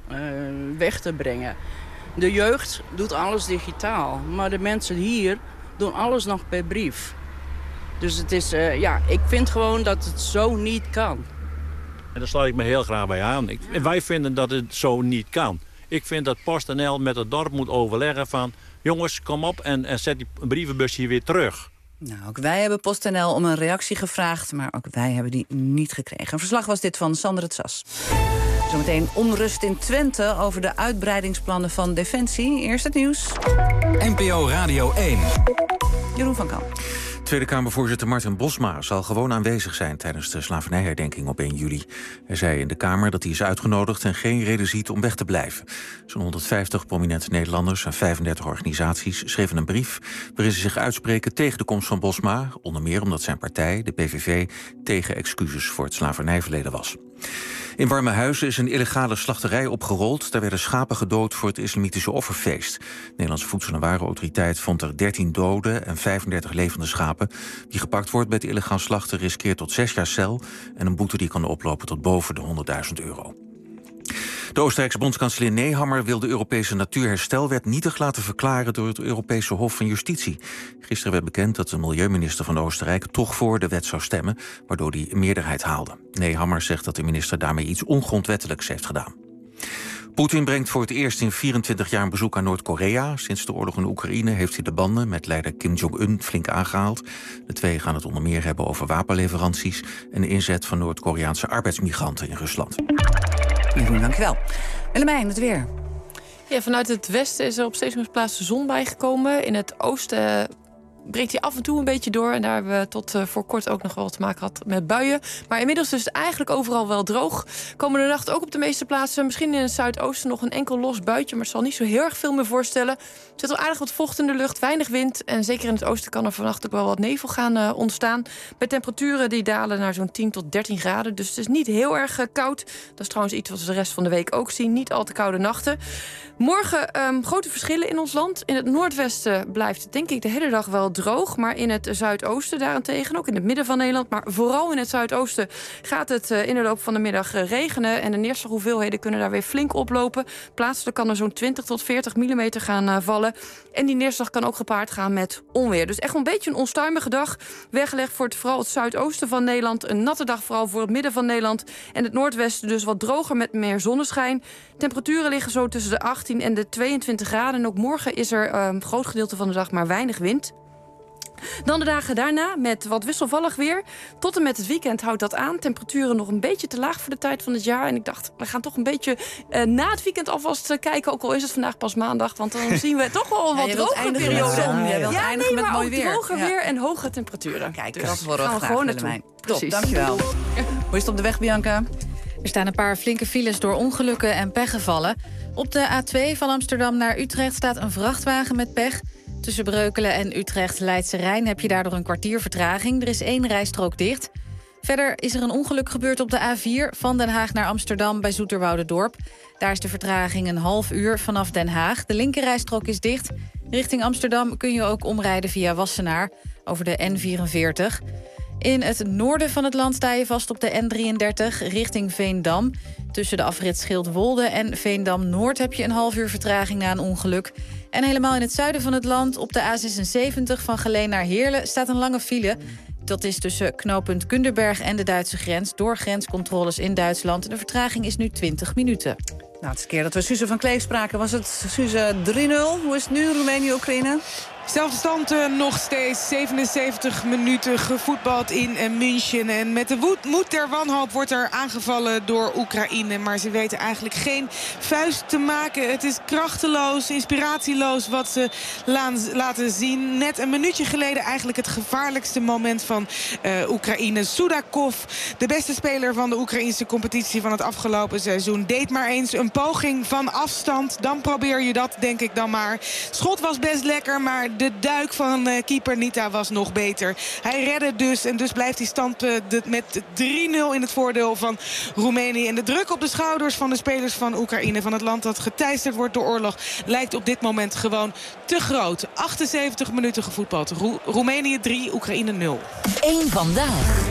weg te brengen. De jeugd doet alles digitaal. Maar de mensen hier doen alles nog per brief. Dus het is, ik vind gewoon dat het zo niet kan. En daar sluit ik me heel graag bij aan. Wij vinden dat het zo niet kan. Ik vind dat PostNL met het dorp moet overleggen van jongens, kom op en zet die brievenbus hier weer terug. Nou, ook wij hebben PostNL om een reactie gevraagd, maar ook wij hebben die niet gekregen. Een verslag was dit van Sander het Sas. Zometeen onrust in Twente over de uitbreidingsplannen van Defensie. Eerst het nieuws. NPO Radio 1. Jeroen van Kamp. Tweede Kamervoorzitter Martin Bosma zal gewoon aanwezig zijn tijdens de slavernijherdenking op 1 juli. Hij zei in de Kamer dat hij is uitgenodigd en geen reden ziet om weg te blijven. Zo'n 150 prominente Nederlanders en 35 organisaties schreven een brief waarin ze zich uitspreken tegen de komst van Bosma, onder meer omdat zijn partij, de PVV, tegen excuses voor het slavernijverleden was. In Warmehuizen is een illegale slachterij opgerold. Daar werden schapen gedood voor het islamitische offerfeest. De Nederlandse Voedsel- en Warenautoriteit vond er 13 doden en 35 levende schapen. Wie gepakt wordt bij het illegaal slachten riskeert tot 6 jaar cel en een boete die kan oplopen tot boven de €100.000. De Oostenrijkse bondskanselier Nehammer wil de Europese Natuurherstelwet nietig laten verklaren door het Europese Hof van Justitie. Gisteren werd bekend dat de milieuminister van Oostenrijk toch voor de wet zou stemmen, waardoor die een meerderheid haalde. Nehammer zegt dat de minister daarmee iets ongrondwettelijks heeft gedaan. Poetin brengt voor het eerst in 24 jaar een bezoek aan Noord-Korea. Sinds de oorlog in Oekraïne heeft hij de banden met leider Kim Jong-un flink aangehaald. De twee gaan het onder meer hebben over wapenleveranties en de inzet van Noord-Koreaanse arbeidsmigranten in Rusland. Jeroen, dankjewel. Willemijn, het weer. Ja, vanuit het westen is er op steeds meer plaatsen zon bijgekomen. In het oosten breekt hij af en toe een beetje door. En daar hebben we tot voor kort ook nog wel te maken gehad met buien. Maar inmiddels is het eigenlijk overal wel droog. Komende nacht ook op de meeste plaatsen. Misschien in het zuidoosten nog een enkel los buitje. Maar het zal niet zo heel erg veel meer voorstellen. Er zit wel aardig wat vocht in de lucht, weinig wind. En zeker in het oosten kan er vannacht ook wel wat nevel gaan ontstaan. Met temperaturen die dalen naar zo'n 10 tot 13 graden. Dus het is niet heel erg koud. Dat is trouwens iets wat we de rest van de week ook zien. Niet al te koude nachten. Morgen grote verschillen in ons land. In het noordwesten blijft het denk ik de hele dag wel wel droog. Maar in het zuidoosten daarentegen, ook in het midden van Nederland... maar vooral in het zuidoosten gaat het in de loop van de middag regenen. En de neerslaghoeveelheden kunnen daar weer flink oplopen. Plaatselijk kan er zo'n 20 tot 40 millimeter gaan vallen. En die neerslag kan ook gepaard gaan met onweer. Dus echt een beetje een onstuimige dag. Weggelegd voor vooral het zuidoosten van Nederland. Een natte dag vooral voor het midden van Nederland. En het noordwesten dus wat droger met meer zonneschijn. Temperaturen liggen zo tussen de 18 en de 22 graden. En ook morgen is er een groot gedeelte van de dag maar weinig wind. Dan de dagen daarna met wat wisselvallig weer. Tot en met het weekend houdt dat aan. Temperaturen nog een beetje te laag voor de tijd van het jaar. En ik dacht, we gaan toch een beetje na het weekend alvast kijken. Ook al is het vandaag pas maandag. Want dan zien we toch wel wat droge perioden. Je wilt eindigen met mooi weer. Droger weer en hoge temperaturen. Kijk, dus dat horen we gaan we gewoon naartoe. Top, dankjewel. Hoe is het op de weg, Bianca? Er staan een paar flinke files door ongelukken en pechgevallen. Op de A2 van Amsterdam naar Utrecht staat een vrachtwagen met pech. Tussen Breukelen en Utrecht-Leidse Rijn heb je daardoor een kwartier vertraging. Er is 1 rijstrook dicht. Verder is er een ongeluk gebeurd op de A4 van Den Haag naar Amsterdam bij Zoeterwoudendorp. Daar is de vertraging een half uur vanaf Den Haag. De linkerrijstrook is dicht. Richting Amsterdam kun je ook omrijden via Wassenaar over de N44. In het noorden van het land sta je vast op de N33 richting Veendam. Tussen de afrit Schildwolde en Veendam-Noord heb je een half uur vertraging na een ongeluk. En helemaal in het zuiden van het land, op de A76 van Geleen naar Heerlen, staat een lange file. Dat is tussen knooppunt Kunderberg en de Duitse grens, door grenscontroles in Duitsland. De vertraging is nu 20 minuten. De laatste keer dat we Suze van Kleef spraken was het Suze 3-0. Hoe is het nu, Roemenië-Oekraïne? Zelfde stand nog steeds. 77 minuten gevoetbald in München. En met de moed der wanhoop wordt er aangevallen door Oekraïne. Maar ze weten eigenlijk geen vuist te maken. Het is krachteloos, inspiratieloos wat ze laten zien. Net een minuutje geleden eigenlijk het gevaarlijkste moment van Oekraïne. Sudakov, de beste speler van de Oekraïnse competitie van het afgelopen seizoen, deed maar eens een poging van afstand. Dan probeer je dat, denk ik dan maar. Schot was best lekker, maar de duik van keeper Nita was nog beter. Hij redde dus en dus blijft die stand met 3-0 in het voordeel van Roemenië. En de druk op de schouders van de spelers van Oekraïne, van het land dat geteisterd wordt door oorlog, lijkt op dit moment gewoon te groot. 78 minuten gevoetbald. Roemenië 3, Oekraïne 0. 1 vandaag.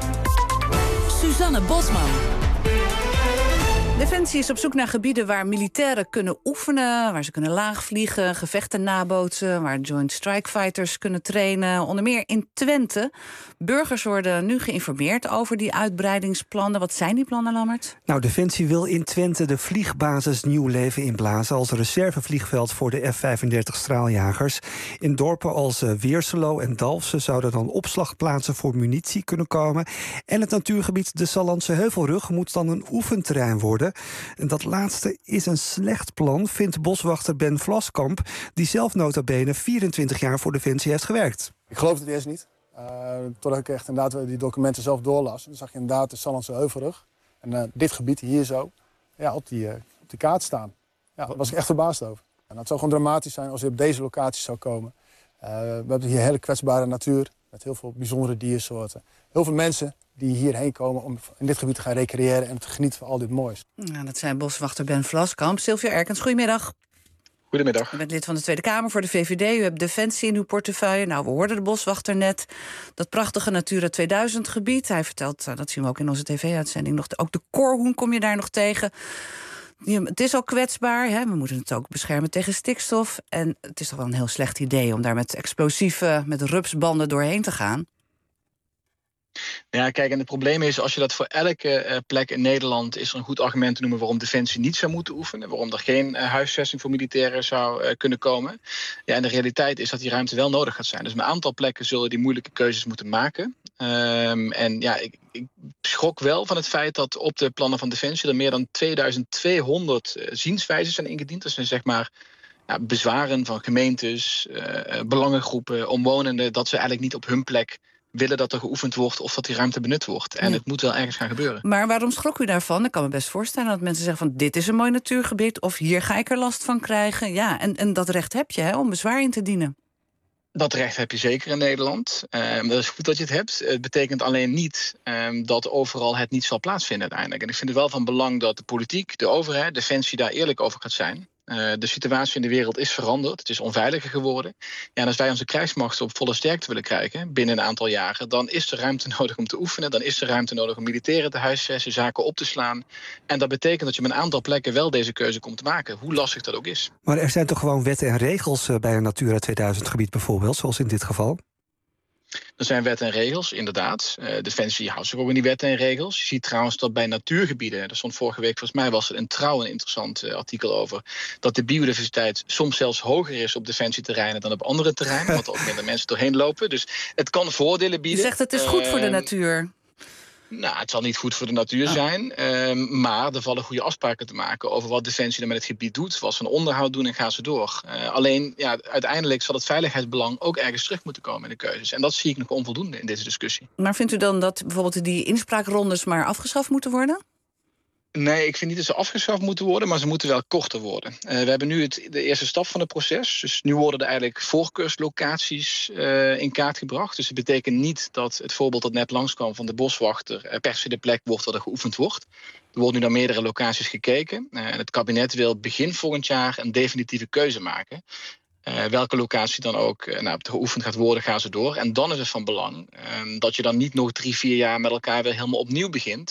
Suzanne Bosman. Defensie is op zoek naar gebieden waar militairen kunnen oefenen, waar ze kunnen laagvliegen, gevechten nabootsen, waar Joint Strike Fighters kunnen trainen. Onder meer in Twente. Burgers worden nu geïnformeerd over die uitbreidingsplannen. Wat zijn die plannen, Lammert? Nou, Defensie wil in Twente de vliegbasis nieuw leven inblazen als reservevliegveld voor de F-35 straaljagers. In dorpen als Weerselo en Dalfsen zouden dan opslagplaatsen voor munitie kunnen komen. En het natuurgebied de Sallandse Heuvelrug moet dan een oefenterrein worden. En dat laatste is een slecht plan, vindt boswachter Ben Vlaskamp, die zelf nota bene 24 jaar voor Defensie heeft gewerkt. Ik geloof het eerst niet. Totdat ik echt inderdaad die documenten zelf doorlas. Dan zag je inderdaad de Sallandse Heuvelrug. En dit gebied hier zo op die kaart staan. Ja, daar was ik echt verbaasd over. En dat zou gewoon dramatisch zijn als je op deze locatie zou komen. We hebben hier hele kwetsbare natuur met heel veel bijzondere diersoorten. Heel veel mensen die hierheen komen om in dit gebied te gaan recreëren en te genieten van al dit moois. Ja, dat zijn boswachter Ben Vlaskamp. Sylvia Erkens, goedemiddag. Goedemiddag. U bent lid van de Tweede Kamer voor de VVD. U hebt Defensie in uw portefeuille. Nou, we hoorden de boswachter net. Dat prachtige Natura 2000 gebied. Hij vertelt, dat zien we ook in onze tv-uitzending nog. Ook de korhoen kom je daar nog tegen. Het is al kwetsbaar. Hè? We moeten het ook beschermen tegen stikstof. En het is toch wel een heel slecht idee om daar met explosieven, met rupsbanden doorheen te gaan. Ja, kijk, en het probleem is, als je dat voor elke plek in Nederland is er een goed argument te noemen waarom Defensie niet zou moeten oefenen, waarom er geen huisvesting voor militairen zou kunnen komen. Ja, en de realiteit is dat die ruimte wel nodig gaat zijn. Dus op een aantal plekken zullen die moeilijke keuzes moeten maken. En ja, ik schrok wel van het feit dat op de plannen van Defensie er meer dan 2200 zienswijzen zijn ingediend. Dat zijn zeg maar bezwaren van gemeentes, belangengroepen, omwonenden, dat ze eigenlijk niet op hun plek willen dat er geoefend wordt of dat die ruimte benut wordt. En het moet wel ergens gaan gebeuren. Maar waarom schrok u daarvan? Ik kan me best voorstellen dat mensen zeggen van dit is een mooi natuurgebied of hier ga ik er last van krijgen. Ja, en dat recht heb je om bezwaar in te dienen. Dat recht heb je zeker in Nederland. Dat is goed dat je het hebt. Het betekent alleen niet dat overal het niet zal plaatsvinden uiteindelijk. En ik vind het wel van belang dat de politiek, de overheid, Defensie daar eerlijk over gaat zijn. De situatie in de wereld is veranderd. Het is onveiliger geworden. Ja, en als wij onze krijgsmacht op volle sterkte willen krijgen binnen een aantal jaren, dan is er ruimte nodig om te oefenen. Dan is er ruimte nodig om militairen te huisvesten, zaken op te slaan. En dat betekent dat je met een aantal plekken wel deze keuze komt te maken, hoe lastig dat ook is. Maar er zijn toch gewoon wetten en regels bij een Natura 2000 gebied bijvoorbeeld, zoals in dit geval? Er zijn wetten en regels, inderdaad. Defensie houdt zich ook in die wetten en regels. Je ziet trouwens dat bij natuurgebieden, er stond vorige week, volgens mij was er in Trouw een interessant artikel over, dat de biodiversiteit soms zelfs hoger is op defensieterreinen dan op andere terreinen, want er ook minder mensen doorheen lopen. Dus het kan voordelen bieden. Je zegt het is goed voor de natuur. Nou, het zal niet goed voor de natuur zijn. Maar er vallen goede afspraken te maken over wat Defensie dan met het gebied doet. Wat ze van onderhoud doen en gaan ze door. Alleen, ja, uiteindelijk zal het veiligheidsbelang ook ergens terug moeten komen in de keuzes. En dat zie ik nog onvoldoende in deze discussie. Maar vindt u dan dat bijvoorbeeld die inspraakrondes maar afgeschaft moeten worden? Nee, ik vind niet dat ze afgeschaft moeten worden, maar ze moeten wel korter worden. We hebben nu de eerste stap van het proces. Dus nu worden er eigenlijk voorkeurslocaties in kaart gebracht. Dus het betekent niet dat het voorbeeld dat net langskwam van de boswachter per se de plek wordt waar er geoefend wordt. Er worden nu naar meerdere locaties gekeken. En het kabinet wil begin volgend jaar een definitieve keuze maken. Welke locatie dan ook geoefend gaat worden, gaan ze door. En dan is het van belang dat je dan niet nog 3-4 jaar met elkaar weer helemaal opnieuw begint.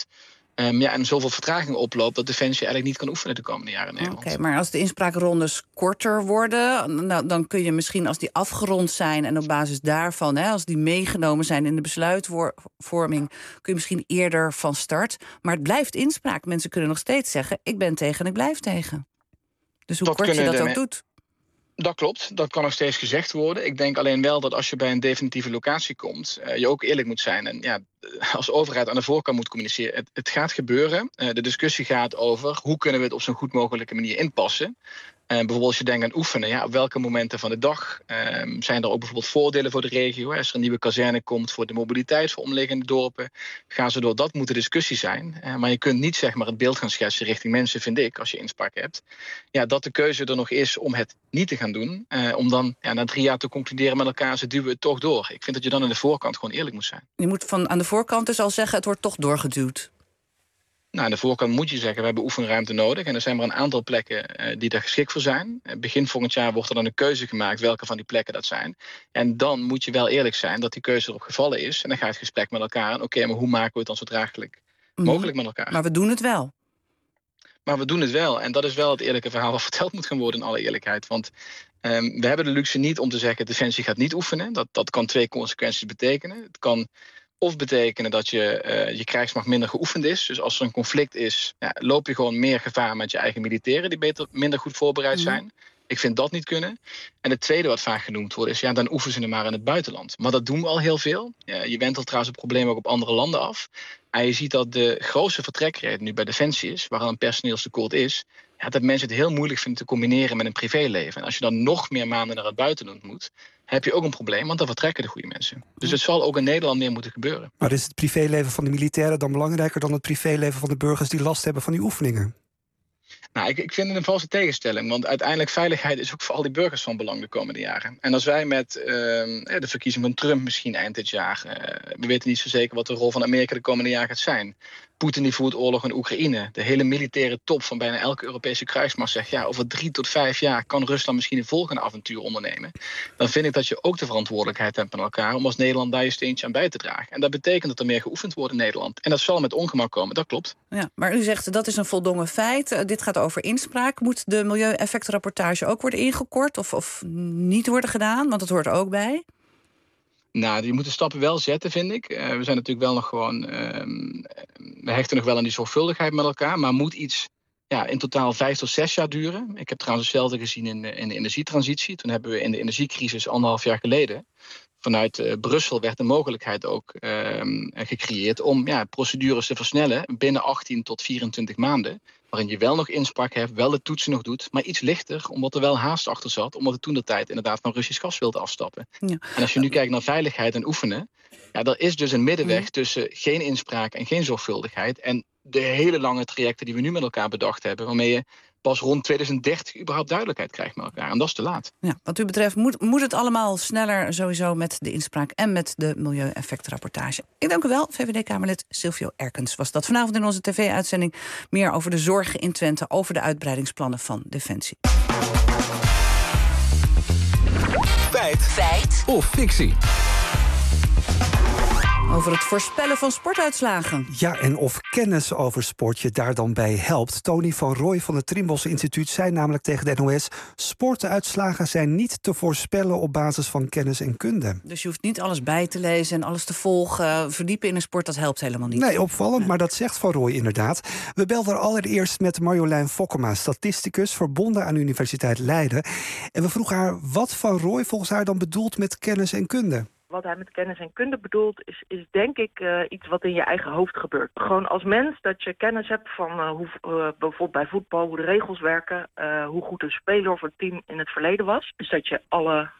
En zoveel vertraging oploopt dat Defensie eigenlijk niet kan oefenen de komende jaren in Nederland. Oké, maar als de inspraakrondes korter worden, dan kun je misschien als die afgerond zijn en op basis daarvan, als die meegenomen zijn in de besluitvorming, kun je misschien eerder van start. Maar het blijft inspraak. Mensen kunnen nog steeds zeggen, ik ben tegen en ik blijf tegen. Dus hoe kort je dat ook doet. Dat klopt, dat kan nog steeds gezegd worden. Ik denk alleen wel dat als je bij een definitieve locatie komt, je ook eerlijk moet zijn. En ja, als overheid aan de voorkant moet communiceren. Het gaat gebeuren. De discussie gaat over hoe kunnen we het op zo'n goed mogelijke manier inpassen. Bijvoorbeeld als je denkt aan oefenen, op welke momenten van de dag zijn er ook bijvoorbeeld voordelen voor de regio. Als er een nieuwe kazerne komt voor de mobiliteit voor omliggende dorpen, gaan ze door. Dat moet de discussie zijn. Maar je kunt niet zeg maar het beeld gaan schetsen richting mensen, vind ik, als je inspraak hebt. Ja, dat de keuze er nog is om het niet te gaan doen. Om dan na 3 jaar te concluderen met elkaar, ze duwen het toch door. Ik vind dat je dan aan de voorkant gewoon eerlijk moet zijn. Je moet aan de voorkant dus al zeggen, het wordt toch doorgeduwd. Nou, aan de voorkant moet je zeggen, we hebben oefenruimte nodig. En er zijn maar een aantal plekken die daar geschikt voor zijn. Begin volgend jaar wordt er dan een keuze gemaakt welke van die plekken dat zijn. En dan moet je wel eerlijk zijn dat die keuze erop gevallen is. En dan gaat het gesprek met elkaar aan. Oké, maar hoe maken we het dan zo draaglijk mogelijk met elkaar? Maar we doen het wel. Maar we doen het wel. En dat is wel het eerlijke verhaal wat verteld moet gaan worden in alle eerlijkheid. Want we hebben de luxe niet om te zeggen, Defensie gaat niet oefenen. Dat kan 2 consequenties betekenen. Het kan of betekenen dat je krijgsmacht minder geoefend is. Dus als er een conflict is, loop je gewoon meer gevaar met je eigen militairen die minder goed voorbereid zijn. Ik vind dat niet kunnen. En het tweede wat vaak genoemd wordt is, dan oefenen ze maar in het buitenland. Maar dat doen we al heel veel. Je wentelt trouwens het probleem ook op andere landen af. En je ziet dat de grootste vertrekreden nu bij Defensie is, waar al een personeelstekort is, dat mensen het heel moeilijk vinden te combineren met een privéleven. En als je dan nog meer maanden naar het buitenland moet, heb je ook een probleem, want dan vertrekken de goede mensen. Dus het zal ook in Nederland meer moeten gebeuren. Maar is het privéleven van de militairen dan belangrijker dan het privéleven van de burgers die last hebben van die oefeningen? Nou, ik vind het een valse tegenstelling. Want uiteindelijk veiligheid is ook voor al die burgers van belang de komende jaren. En als wij met de verkiezing van Trump misschien eind dit jaar, we weten niet zo zeker wat de rol van Amerika de komende jaar gaat zijn. Poetin die voert oorlog in Oekraïne. De hele militaire top van bijna elke Europese krijgsmacht zegt, over 3 tot 5 jaar kan Rusland misschien een volgende avontuur ondernemen. Dan vind ik dat je ook de verantwoordelijkheid hebt met elkaar om als Nederland daar je steentje aan bij te dragen. En dat betekent dat er meer geoefend wordt in Nederland. En dat zal met ongemak komen, dat klopt. Ja, maar u zegt dat is een voldongen feit. Dit gaat over inspraak. Moet de milieueffectrapportage ook worden ingekort of niet worden gedaan? Want dat hoort er ook bij. Nou, je moet de stappen wel zetten, vind ik. We zijn natuurlijk wel nog gewoon, we hechten nog wel aan die zorgvuldigheid met elkaar, maar moet iets in totaal 5 tot 6 jaar duren. Ik heb trouwens hetzelfde gezien in de energietransitie. Toen hebben we in de energiecrisis 1,5 jaar geleden vanuit Brussel werd de mogelijkheid ook gecreëerd om procedures te versnellen binnen 18 tot 24 maanden. Waarin je wel nog inspraak hebt, wel de toetsen nog doet, maar iets lichter, omdat er wel haast achter zat, omdat we toen de tijd inderdaad van Russisch gas wilden afstappen. Ja. En als je nu kijkt naar veiligheid en oefenen, er is dus een middenweg tussen geen inspraak en geen zorgvuldigheid. En de hele lange trajecten die we nu met elkaar bedacht hebben, waarmee je pas rond 2030 überhaupt duidelijkheid krijgt met elkaar. En dat is te laat. Ja, wat u betreft moet het allemaal sneller sowieso met de inspraak en met de milieueffectrapportage. Ik dank u wel, VVD-Kamerlid Silvio Erkens. Was dat vanavond in onze tv-uitzending. Meer over de zorgen in Twente, over de uitbreidingsplannen van Defensie. Feit of fictie? Over het voorspellen van sportuitslagen. Ja, en of kennis over sport je daar dan bij helpt. Tony van Rooij van het Trimbos Instituut zei namelijk tegen de NOS... sportuitslagen zijn niet te voorspellen op basis van kennis en kunde. Dus je hoeft niet alles bij te lezen en alles te volgen. Verdiepen in een sport, dat helpt helemaal niet. Nee, opvallend, maar dat zegt Van Rooij inderdaad. We belden allereerst met Marjolein Fokkema, statisticus... verbonden aan de Universiteit Leiden. En we vroegen haar wat Van Rooij volgens haar dan bedoelt met kennis en kunde. Wat hij met kennis en kunde bedoelt, is denk ik iets wat in je eigen hoofd gebeurt. Gewoon als mens dat je kennis hebt van hoe bijvoorbeeld bij voetbal, hoe de regels werken, hoe goed een speler of een team in het verleden was. Dus dat je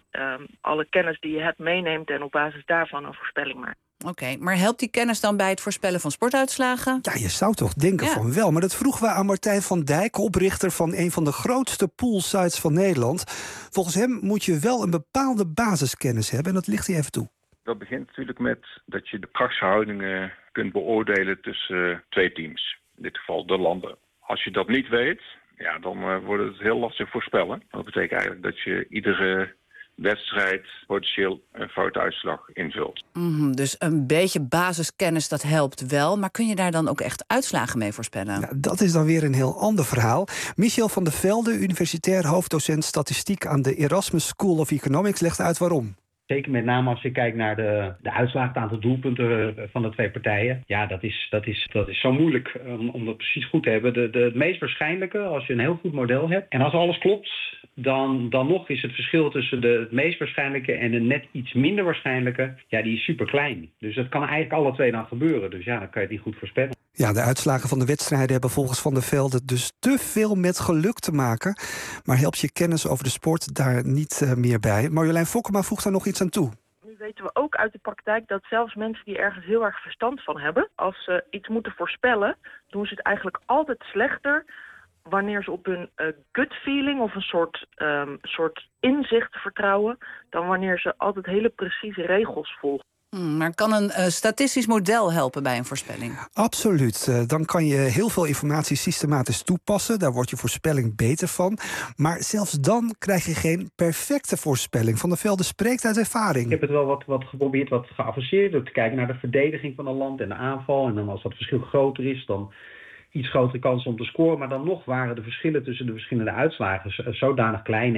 alle kennis die je hebt meeneemt en op basis daarvan een voorspelling maakt. Oké, maar helpt die kennis dan bij het voorspellen van sportuitslagen? Ja, je zou toch denken van wel. Maar dat vroegen we aan Martijn van Dijk, oprichter van een van de grootste poolsites van Nederland. Volgens hem moet je wel een bepaalde basiskennis hebben. En dat ligt hij even toe. Dat begint natuurlijk met dat je de krachtsverhoudingen kunt beoordelen tussen twee teams. In dit geval de landen. Als je dat niet weet, ja, dan wordt het heel lastig voorspellen. Dat betekent eigenlijk dat je iedere wedstrijd potentieel een foute uitslag invult. Dus een beetje basiskennis, dat helpt wel. Maar kun je daar dan ook echt uitslagen mee voorspellen? Ja, dat is dan weer een heel ander verhaal. Michel van der Velde, universitair hoofddocent statistiek aan de Erasmus School of Economics, legt uit waarom. Zeker met name als je kijkt naar de uitslag, het aantal doelpunten van de twee partijen. Ja, dat is zo moeilijk om dat precies goed te hebben. Het meest waarschijnlijke, als je een heel goed model hebt en als alles klopt, dan nog is het verschil tussen het meest waarschijnlijke en de net iets minder waarschijnlijke, ja, die is super klein. Dus dat kan eigenlijk alle twee dan gebeuren. Dus ja, dan kan je het niet goed voorspellen. Ja, de uitslagen van de wedstrijden hebben volgens Van der Velde dus te veel met geluk te maken. Maar helpt je kennis over de sport daar niet meer bij? Marjolein Fokkema voegt daar nog iets aan toe. Nu weten we ook uit de praktijk dat zelfs mensen die ergens heel erg verstand van hebben, als ze iets moeten voorspellen, doen ze het eigenlijk altijd slechter wanneer ze op hun gut feeling of een soort inzicht vertrouwen, dan wanneer ze altijd hele precieze regels volgen. Maar kan een statistisch model helpen bij een voorspelling? Absoluut. Dan kan je heel veel informatie systematisch toepassen. Daar wordt je voorspelling beter van. Maar zelfs dan krijg je geen perfecte voorspelling. Van der Velde spreekt uit ervaring. Ik heb het wel wat geprobeerd, wat geavanceerd. Door te kijken naar de verdediging van een land en de aanval. En dan als dat verschil groter is, dan iets grotere kans om te scoren. Maar dan nog waren de verschillen tussen de verschillende uitslagen zodanig klein.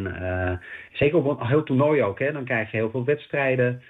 En zeker op een heel toernooi ook. Hè, dan krijg je heel veel wedstrijden.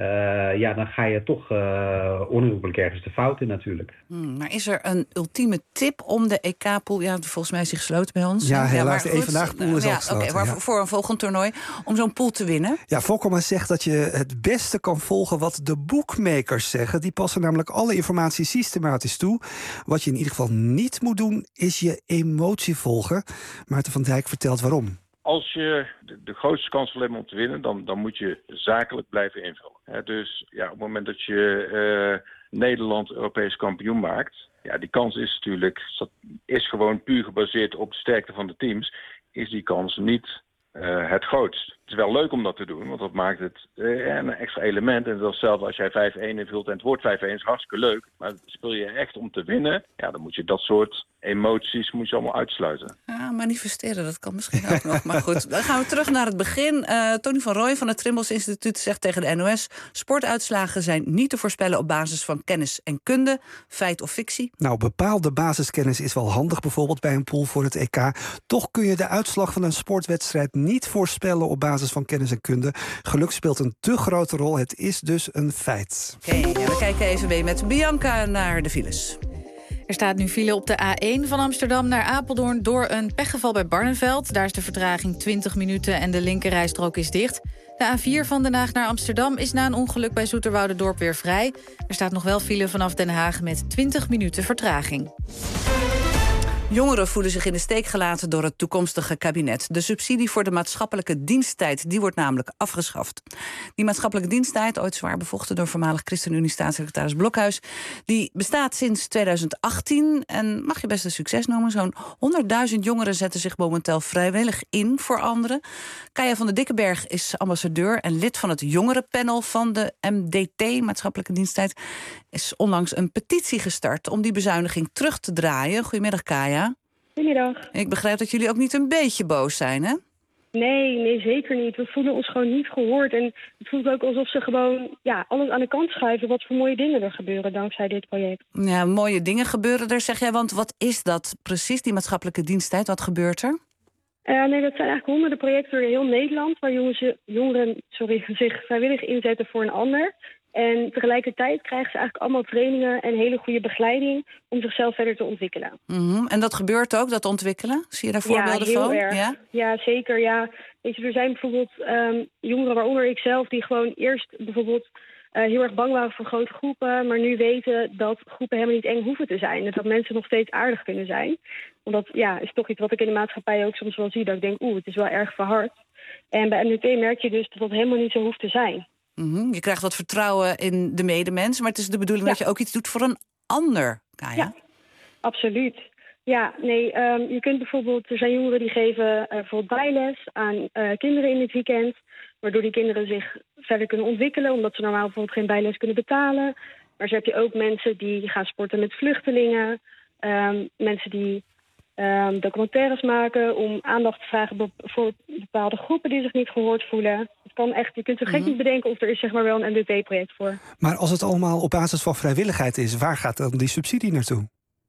Dan ga je toch onherroepelijk ergens de fout in natuurlijk. Maar is er een ultieme tip om de EK-pool... Ja, volgens mij is die gesloten bij ons. Ja, helaas, de Evenaag-pool is al gesloten. Maar voor een volgend toernooi, om zo'n pool te winnen? Ja, Fokkema zegt dat je het beste kan volgen wat de bookmakers zeggen. Die passen namelijk alle informatie systematisch toe. Wat je in ieder geval niet moet doen, is je emotie volgen. Maarten van Dijk vertelt waarom. Als je de grootste kans wil hebben om te winnen, dan moet je zakelijk blijven invullen. Dus ja, op het moment dat je Nederland Europees kampioen maakt, ja, die kans is natuurlijk, is gewoon puur gebaseerd op de sterkte van de teams, is die kans niet het grootst. Het is wel leuk om dat te doen, want dat maakt het een extra element. En dat is hetzelfde als jij 5-1 invult en het wordt 5-1, is hartstikke leuk. Maar speel je echt om te winnen, ja, dan moet je dat soort emoties allemaal uitsluiten. Ja, manifesteren, dat kan misschien ook nog. Maar goed, dan gaan we terug naar het begin. Tony van Rooij van het Trimbos Instituut zegt tegen de NOS... sportuitslagen zijn niet te voorspellen op basis van kennis en kunde. Feit of fictie? Nou, bepaalde basiskennis is wel handig, bijvoorbeeld bij een pool voor het EK. Toch kun je de uitslag van een sportwedstrijd niet voorspellen op basis van kennis en kunde. Geluk speelt een te grote rol. Het is dus een feit. Oké, we kijken even mee met Bianca naar de files. Er staat nu file op de A1 van Amsterdam naar Apeldoorn door een pechgeval bij Barneveld. Daar is de vertraging 20 minuten en de linkerrijstrook is dicht. De A4 van Den Haag naar Amsterdam is na een ongeluk bij Zoeterwoudendorp weer vrij. Er staat nog wel file vanaf Den Haag met 20 minuten vertraging. Jongeren voelen zich in de steek gelaten door het toekomstige kabinet. De subsidie voor de maatschappelijke diensttijd die wordt namelijk afgeschaft. Die maatschappelijke diensttijd, ooit zwaar bevochten door voormalig ChristenUnie-staatssecretaris Blokhuis, die bestaat sinds 2018 en mag je best een succes noemen. Zo'n 100.000 jongeren zetten zich momenteel vrijwillig in voor anderen. Kaya van der Dikkenberg is ambassadeur en lid van het jongerenpanel van de MDT, maatschappelijke diensttijd. Is onlangs een petitie gestart om die bezuiniging terug te draaien. Goedemiddag, Kaya. Goedemiddag. Ik begrijp dat jullie ook niet een beetje boos zijn, hè? Nee, zeker niet. We voelen ons gewoon niet gehoord. En het voelt ook alsof ze gewoon alles aan de kant schuiven wat voor mooie dingen er gebeuren dankzij dit project. Ja, mooie dingen gebeuren er, zeg jij. Want wat is dat precies, die maatschappelijke diensttijd? Wat gebeurt er? Nee, dat zijn eigenlijk honderden projecten door heel Nederland waar jongeren zich vrijwillig inzetten voor een ander. En tegelijkertijd krijgen ze eigenlijk allemaal trainingen en hele goede begeleiding om zichzelf verder te ontwikkelen. Mm-hmm. En dat gebeurt ook, dat ontwikkelen? Zie je daar voorbeelden heel van? Erg. Ja, zeker. Ja. Weet je, er zijn bijvoorbeeld jongeren, waaronder ik zelf, die gewoon eerst bijvoorbeeld heel erg bang waren voor grote groepen, maar nu weten dat groepen helemaal niet eng hoeven te zijn. En dat mensen nog steeds aardig kunnen zijn. Want dat is toch iets wat ik in de maatschappij ook soms wel zie, dat ik denk, het is wel erg verhard. En bij MDT merk je dus dat dat helemaal niet zo hoeft te zijn. Mm-hmm. Je krijgt wat vertrouwen in de medemens, maar het is de bedoeling dat je ook iets doet voor een ander, Kaya. Ja, absoluut. Ja, nee, je kunt bijvoorbeeld, er zijn jongeren die geven bijvoorbeeld bijles aan kinderen in het weekend, waardoor die kinderen zich verder kunnen ontwikkelen, omdat ze normaal bijvoorbeeld geen bijles kunnen betalen. Maar zo heb je ook mensen die gaan sporten met vluchtelingen, mensen die documentaires maken om aandacht te vragen voor bepaalde groepen die zich niet gehoord voelen. Het kan echt, je kunt zo gek niet bedenken of er is zeg maar wel een MDT-project voor. Maar als het allemaal op basis van vrijwilligheid is, waar gaat dan die subsidie naartoe?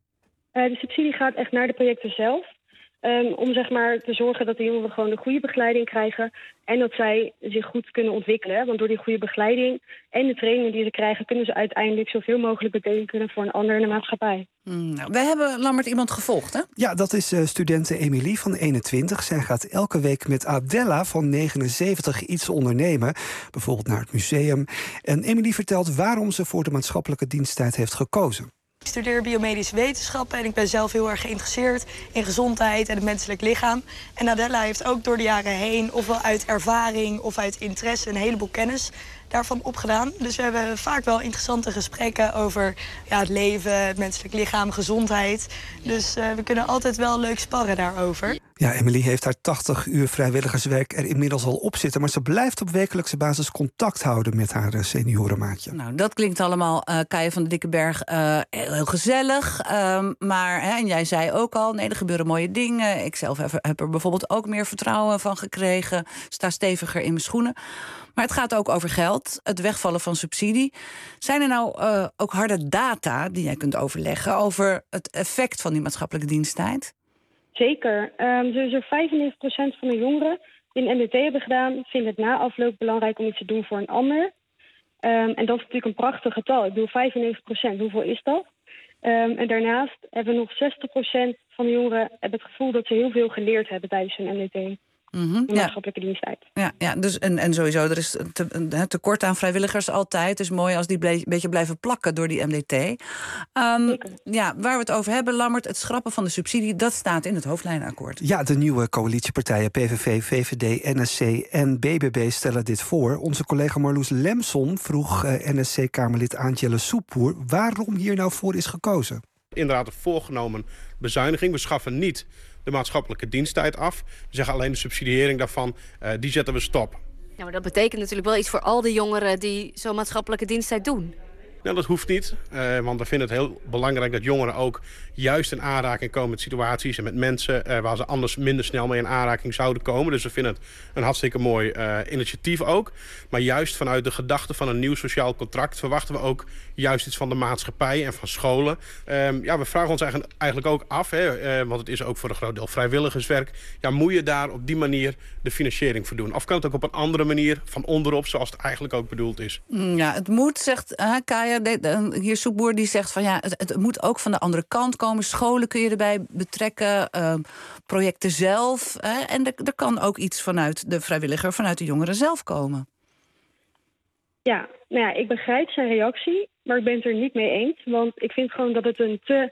De subsidie gaat echt naar de projecten zelf. Om zeg maar te zorgen dat de jongeren gewoon een goede begeleiding krijgen en dat zij zich goed kunnen ontwikkelen. Want door die goede begeleiding en de trainingen die ze krijgen, kunnen ze uiteindelijk zoveel mogelijk betekenen voor een ander in de maatschappij. We hebben, Lambert, iemand gevolgd, hè? Ja, dat is studente Emilie van 21. Zij gaat elke week met Adela van 79 iets ondernemen. Bijvoorbeeld naar het museum. En Emilie vertelt waarom ze voor de maatschappelijke diensttijd heeft gekozen. Ik studeer biomedische wetenschappen en ik ben zelf heel erg geïnteresseerd in gezondheid en het menselijk lichaam. En Adela heeft ook door de jaren heen, ofwel uit ervaring of uit interesse, een heleboel kennis daarvan opgedaan. Dus we hebben vaak wel interessante gesprekken over het leven, het menselijk lichaam, gezondheid. Dus we kunnen altijd wel leuk sparren daarover. Ja, Emilie heeft haar 80 uur vrijwilligerswerk er inmiddels al op zitten, maar ze blijft op wekelijkse basis contact houden met haar seniorenmaatje. Nou, dat klinkt allemaal, Kaya van der Dikkenberg, heel gezellig. Maar, en jij zei ook al, nee, er gebeuren mooie dingen. Ik zelf heb er bijvoorbeeld ook meer vertrouwen van gekregen. Sta steviger in mijn schoenen. Maar het gaat ook over geld, het wegvallen van subsidie. Zijn er nou ook harde data die jij kunt overleggen over het effect van die maatschappelijke diensttijd? Zeker. Dus 95% van de jongeren die een MDT hebben gedaan, vinden het na afloop belangrijk om iets te doen voor een ander. En dat is natuurlijk een prachtig getal. Ik bedoel, 95%, hoeveel is dat? En daarnaast hebben we nog 60% van de jongeren hebben het gevoel dat ze heel veel geleerd hebben tijdens hun MDT. Mm-hmm. De maatschappelijke diensttijd. Ja, dus en sowieso, er is tekort aan vrijwilligers altijd. Het is mooi als die een beetje blijven plakken door die MDT. Waar we het over hebben, Lambert, het schrappen van de subsidie, dat staat in het hoofdlijnenakkoord. Ja, de nieuwe coalitiepartijen PVV, VVD, NSC en BBB stellen dit voor. Onze collega Marloes Lemson vroeg NSC-Kamerlid Aantjelle Soepoer waarom hier nou voor is gekozen. Inderdaad, een voorgenomen bezuiniging. We schaffen niet de maatschappelijke diensttijd af. We zeggen alleen de subsidiëring daarvan, die zetten we stop. Ja, maar dat betekent natuurlijk wel iets voor al die jongeren die zo'n maatschappelijke diensttijd doen. Nou, dat hoeft niet, want we vinden het heel belangrijk dat jongeren ook juist in aanraking komen met situaties en met mensen waar ze anders minder snel mee in aanraking zouden komen. Dus we vinden het een hartstikke mooi initiatief ook. Maar juist vanuit de gedachte van een nieuw sociaal contract verwachten we ook juist iets van de maatschappij en van scholen. We vragen ons eigenlijk ook af, want het is ook voor een groot deel vrijwilligerswerk. Ja, moet je daar op die manier de financiering voor doen? Of kan het ook op een andere manier, van onderop, zoals het eigenlijk ook bedoeld is? Ja, het moet, zegt Kaya. Hier Soepoer die zegt van het moet ook van de andere kant komen. Scholen kun je erbij betrekken, projecten zelf. En er kan ook iets vanuit de vrijwilliger, vanuit de jongeren zelf komen. Ja, ik begrijp zijn reactie, maar ik ben het er niet mee eens. Want ik vind gewoon dat het een te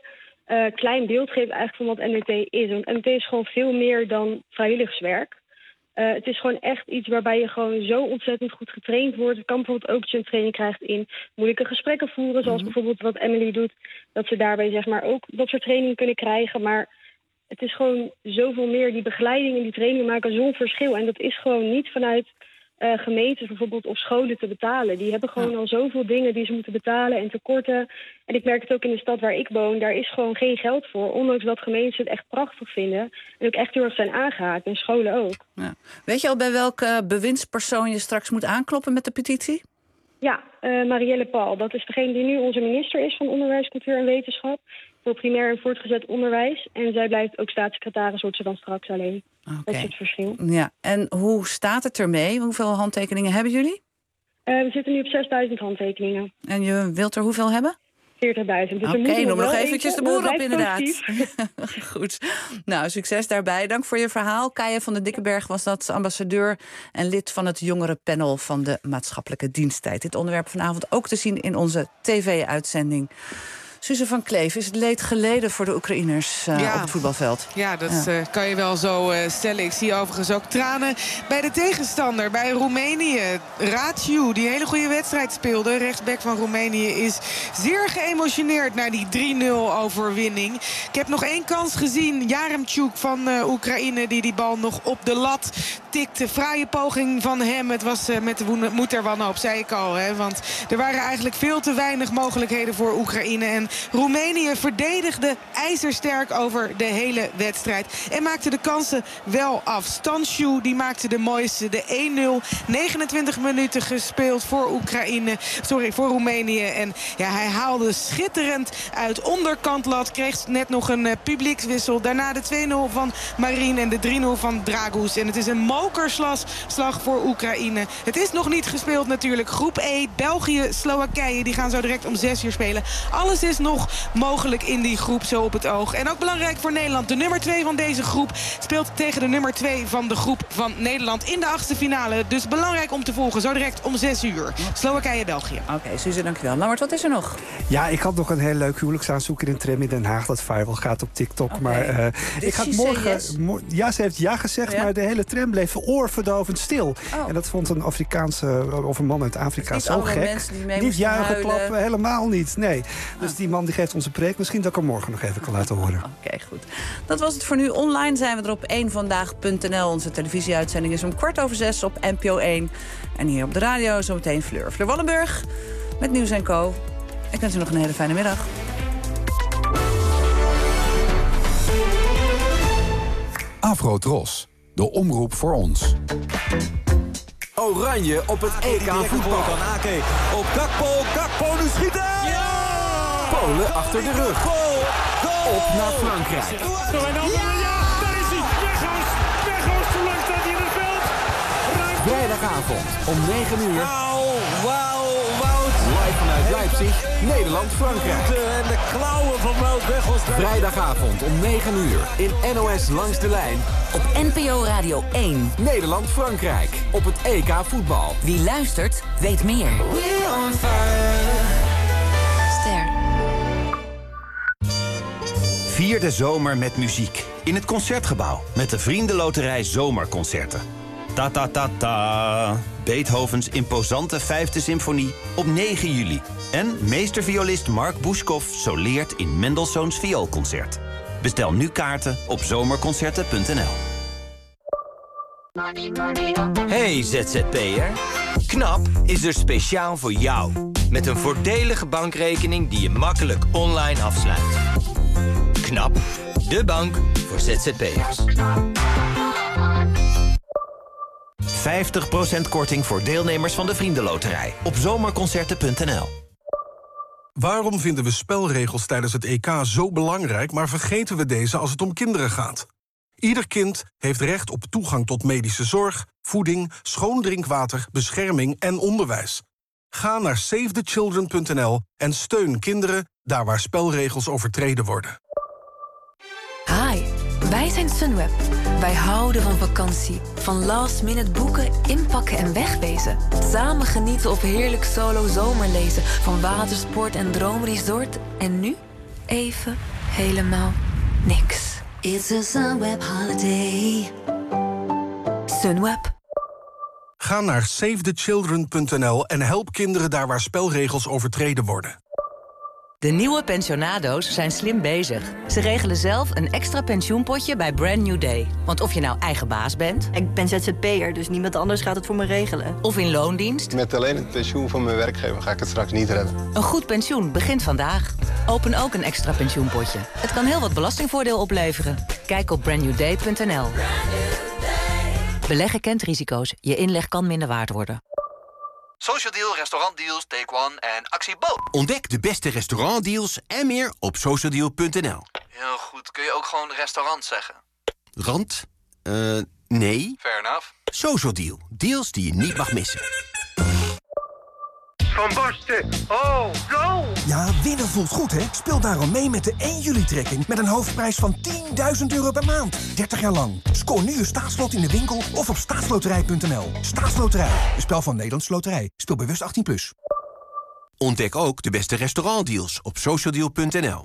klein beeld geeft eigenlijk van wat NWT is. Want NWT is gewoon veel meer dan vrijwilligerswerk. Het is gewoon echt iets waarbij je gewoon zo ontzettend goed getraind wordt. Het kan bijvoorbeeld ook dat je een training krijgt in moeilijke gesprekken voeren. Zoals bijvoorbeeld wat Emily doet. Dat ze daarbij zeg maar ook dat soort training kunnen krijgen. Maar het is gewoon zoveel meer. Die begeleiding en die training maken zo'n verschil. En dat is gewoon niet vanuit gemeentes bijvoorbeeld of scholen te betalen. Die hebben gewoon al zoveel dingen die ze moeten betalen en tekorten. En ik merk het ook in de stad waar ik woon. Daar is gewoon geen geld voor. Ondanks dat gemeentes het echt prachtig vinden. En ook echt heel erg zijn aangehaakt. En scholen ook. Ja. Weet je al bij welke bewindspersoon je straks moet aankloppen met de petitie? Ja, Marielle Paul. Dat is degene die nu onze minister is van Onderwijs, Cultuur en Wetenschap. Voor primair en voortgezet onderwijs. En zij blijft ook staatssecretaris, wordt ze dan straks alleen. Dat is het verschil. Ja, en hoe staat het ermee? Hoeveel handtekeningen hebben jullie? We zitten nu op 6.000 handtekeningen. En je wilt er hoeveel hebben? 40.000. Dus Oké, noem nog eventjes de boer op inderdaad. Positief. Goed. Nou, succes daarbij. Dank voor je verhaal. Kaja van den Dikkenberg was dat, ambassadeur en lid van het jongerenpanel van de maatschappelijke diensttijd. Dit onderwerp vanavond ook te zien in onze tv-uitzending. Suze van Kleef, is het leed geleden voor de Oekraïners op het voetbalveld? Ja, dat kan je wel zo stellen. Ik zie overigens ook tranen bij de tegenstander, bij Roemenië. Raciu, die hele goede wedstrijd speelde. Rechtsback van Roemenië is zeer geëmotioneerd naar die 3-0-overwinning. Ik heb nog 1 kans gezien. Yaremchuk van Oekraïne die bal nog op de lat tikte. Fraaie poging van hem. Het was met de moed er wanhoop, zei ik al. Hè? Want er waren eigenlijk veel te weinig mogelijkheden voor Oekraïne. En Roemenië verdedigde ijzersterk over de hele wedstrijd. En maakte de kansen wel af. Stanciu die maakte de mooiste, de 1-0. 29 minuten gespeeld voor voor Roemenië. En ja, hij haalde schitterend uit onderkant lat. Kreeg net nog een publiekswissel. Daarna de 2-0 van Marin en de 3-0 van Dragus. En het is een mokerslag voor Oekraïne. Het is nog niet gespeeld natuurlijk. Groep E, België, Slowakije. Die gaan zo direct om 6 uur spelen. Alles is nog mogelijk in die groep zo op het oog. En ook belangrijk voor Nederland. De nummer 2 van deze groep speelt tegen de nummer 2 van de groep van Nederland in de 8e finale. Dus belangrijk om te volgen. Zo direct om 6 uur. Slowakije, België. Oké, Suze, dankjewel. Lammert, wat is er nog? Ja, ik had nog een heel leuk huwelijksaanzoek in een tram in Den Haag dat viral gaat op TikTok. Maar ik ga het morgen... Ja, ze heeft ja gezegd, maar de hele tram bleef oorverdovend stil. En dat vond een Afrikaanse, of een man uit Afrika zo gek. Niet juichen, klappen, helemaal niet. Nee. Dus die man die geeft onze preek. Misschien dat ik hem morgen nog even kan laten horen. Oké, goed. Dat was het voor nu. Online zijn we er op 1vandaag.nl. Onze televisieuitzending is om 6:15 op NPO 1. En hier op de radio zometeen Fleur Wallenburg met Nieuws & Co. Ik wens u nog een hele fijne middag. Afro-Tros, de omroep voor ons. Oranje op het EK voetbal. Op Gakpo nu schieten! Ja! Polen achter de rug. Goal! Op naar Frankrijk. Ja, daar is hij! Weghorst, hoe lang staat hij in het veld? Vrijdagavond om 9 uur. Wauw, Wout! Live vanuit Leipzig, Nederland-Frankrijk. En de klauwen van Wout Weghorst. Vrijdagavond om 9 uur in NOS Langs de Lijn. Op NPO Radio 1. Nederland-Frankrijk. Op het EK voetbal. Wie luistert, weet meer. Ster. Vier de zomer met muziek. In het Concertgebouw. Met de Vriendenloterij Zomerconcerten. Ta ta ta ta. Beethovens imposante 5e symfonie op 9 juli. En meesterviolist Mark Buschkoff soleert in Mendelssohns Vioolconcert. Bestel nu kaarten op zomerconcerten.nl. Hey ZZP'er. KNAP is er speciaal voor jou. Met een voordelige bankrekening die je makkelijk online afsluit. KNAP, de bank voor ZZP'ers. 50% korting voor deelnemers van de Vriendenloterij op zomerconcerten.nl. Waarom vinden we spelregels tijdens het EK zo belangrijk, maar vergeten we deze als het om kinderen gaat? Ieder kind heeft recht op toegang tot medische zorg, voeding, schoon drinkwater, bescherming en onderwijs. Ga naar savethechildren.nl en steun kinderen daar waar spelregels overtreden worden. Hi, wij zijn Sunweb. Wij houden van vakantie. Van last minute boeken, inpakken en wegwezen. Samen genieten op heerlijk solo zomerlezen. Van watersport en droomresort. En nu even helemaal niks. It's a Sunweb holiday. Sunweb. Ga naar SaveTheChildren.nl en help kinderen daar waar spelregels overtreden worden. De nieuwe pensionado's zijn slim bezig. Ze regelen zelf een extra pensioenpotje bij Brand New Day. Want of je nou eigen baas bent... Ik ben ZZP'er, dus niemand anders gaat het voor me regelen. Of in loondienst... Met alleen het pensioen van mijn werkgever ga ik het straks niet redden. Een goed pensioen begint vandaag. Open ook een extra pensioenpotje. Het kan heel wat belastingvoordeel opleveren. Kijk op brandnewday.nl. Beleggen kent risico's. Je inleg kan minder waard worden. Social Deal, restaurantdeals, Take One en Actie Bo. Ontdek de beste restaurantdeals en meer op socialdeal.nl. Heel goed. Kun je ook gewoon restaurant zeggen? Rand? Nee. Fair enough. Social Deal. Deals die je niet mag missen. Van Basten. Oh, go! Ja, winnen voelt goed, hè? Speel daarom mee met de 1 juli-trekking... met een hoofdprijs van €10.000 per maand. 30 jaar lang. Scoor nu je staatslot in de winkel of op staatsloterij.nl. Staatsloterij. Een spel van Nederlandse Loterij. Speel bewust 18+. Ontdek ook de beste restaurantdeals op socialdeal.nl.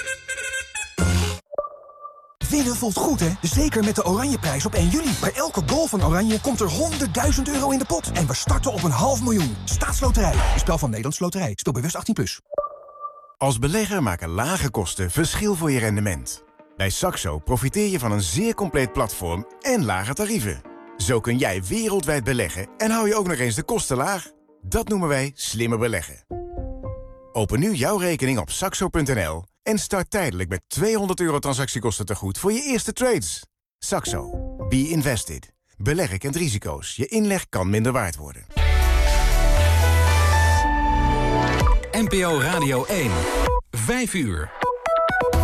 Winnen voelt goed, hè? Zeker met de Oranjeprijs op 1 juli. Bij elke goal van Oranje komt er €100.000 in de pot. En we starten op een $500.000. Staatsloterij. Een spel van Nederlandse Loterij. Speel bewust 18+. Als belegger maken lage kosten verschil voor je rendement. Bij Saxo profiteer je van een zeer compleet platform en lage tarieven. Zo kun jij wereldwijd beleggen en hou je ook nog eens de kosten laag. Dat noemen wij slimmer beleggen. Open nu jouw rekening op saxo.nl en start tijdelijk met €200 transactiekosten tegoed voor je eerste trades. Saxo. Be invested. Beleggen kent risico's. Je inleg kan minder waard worden. NPO Radio 1. 5 uur.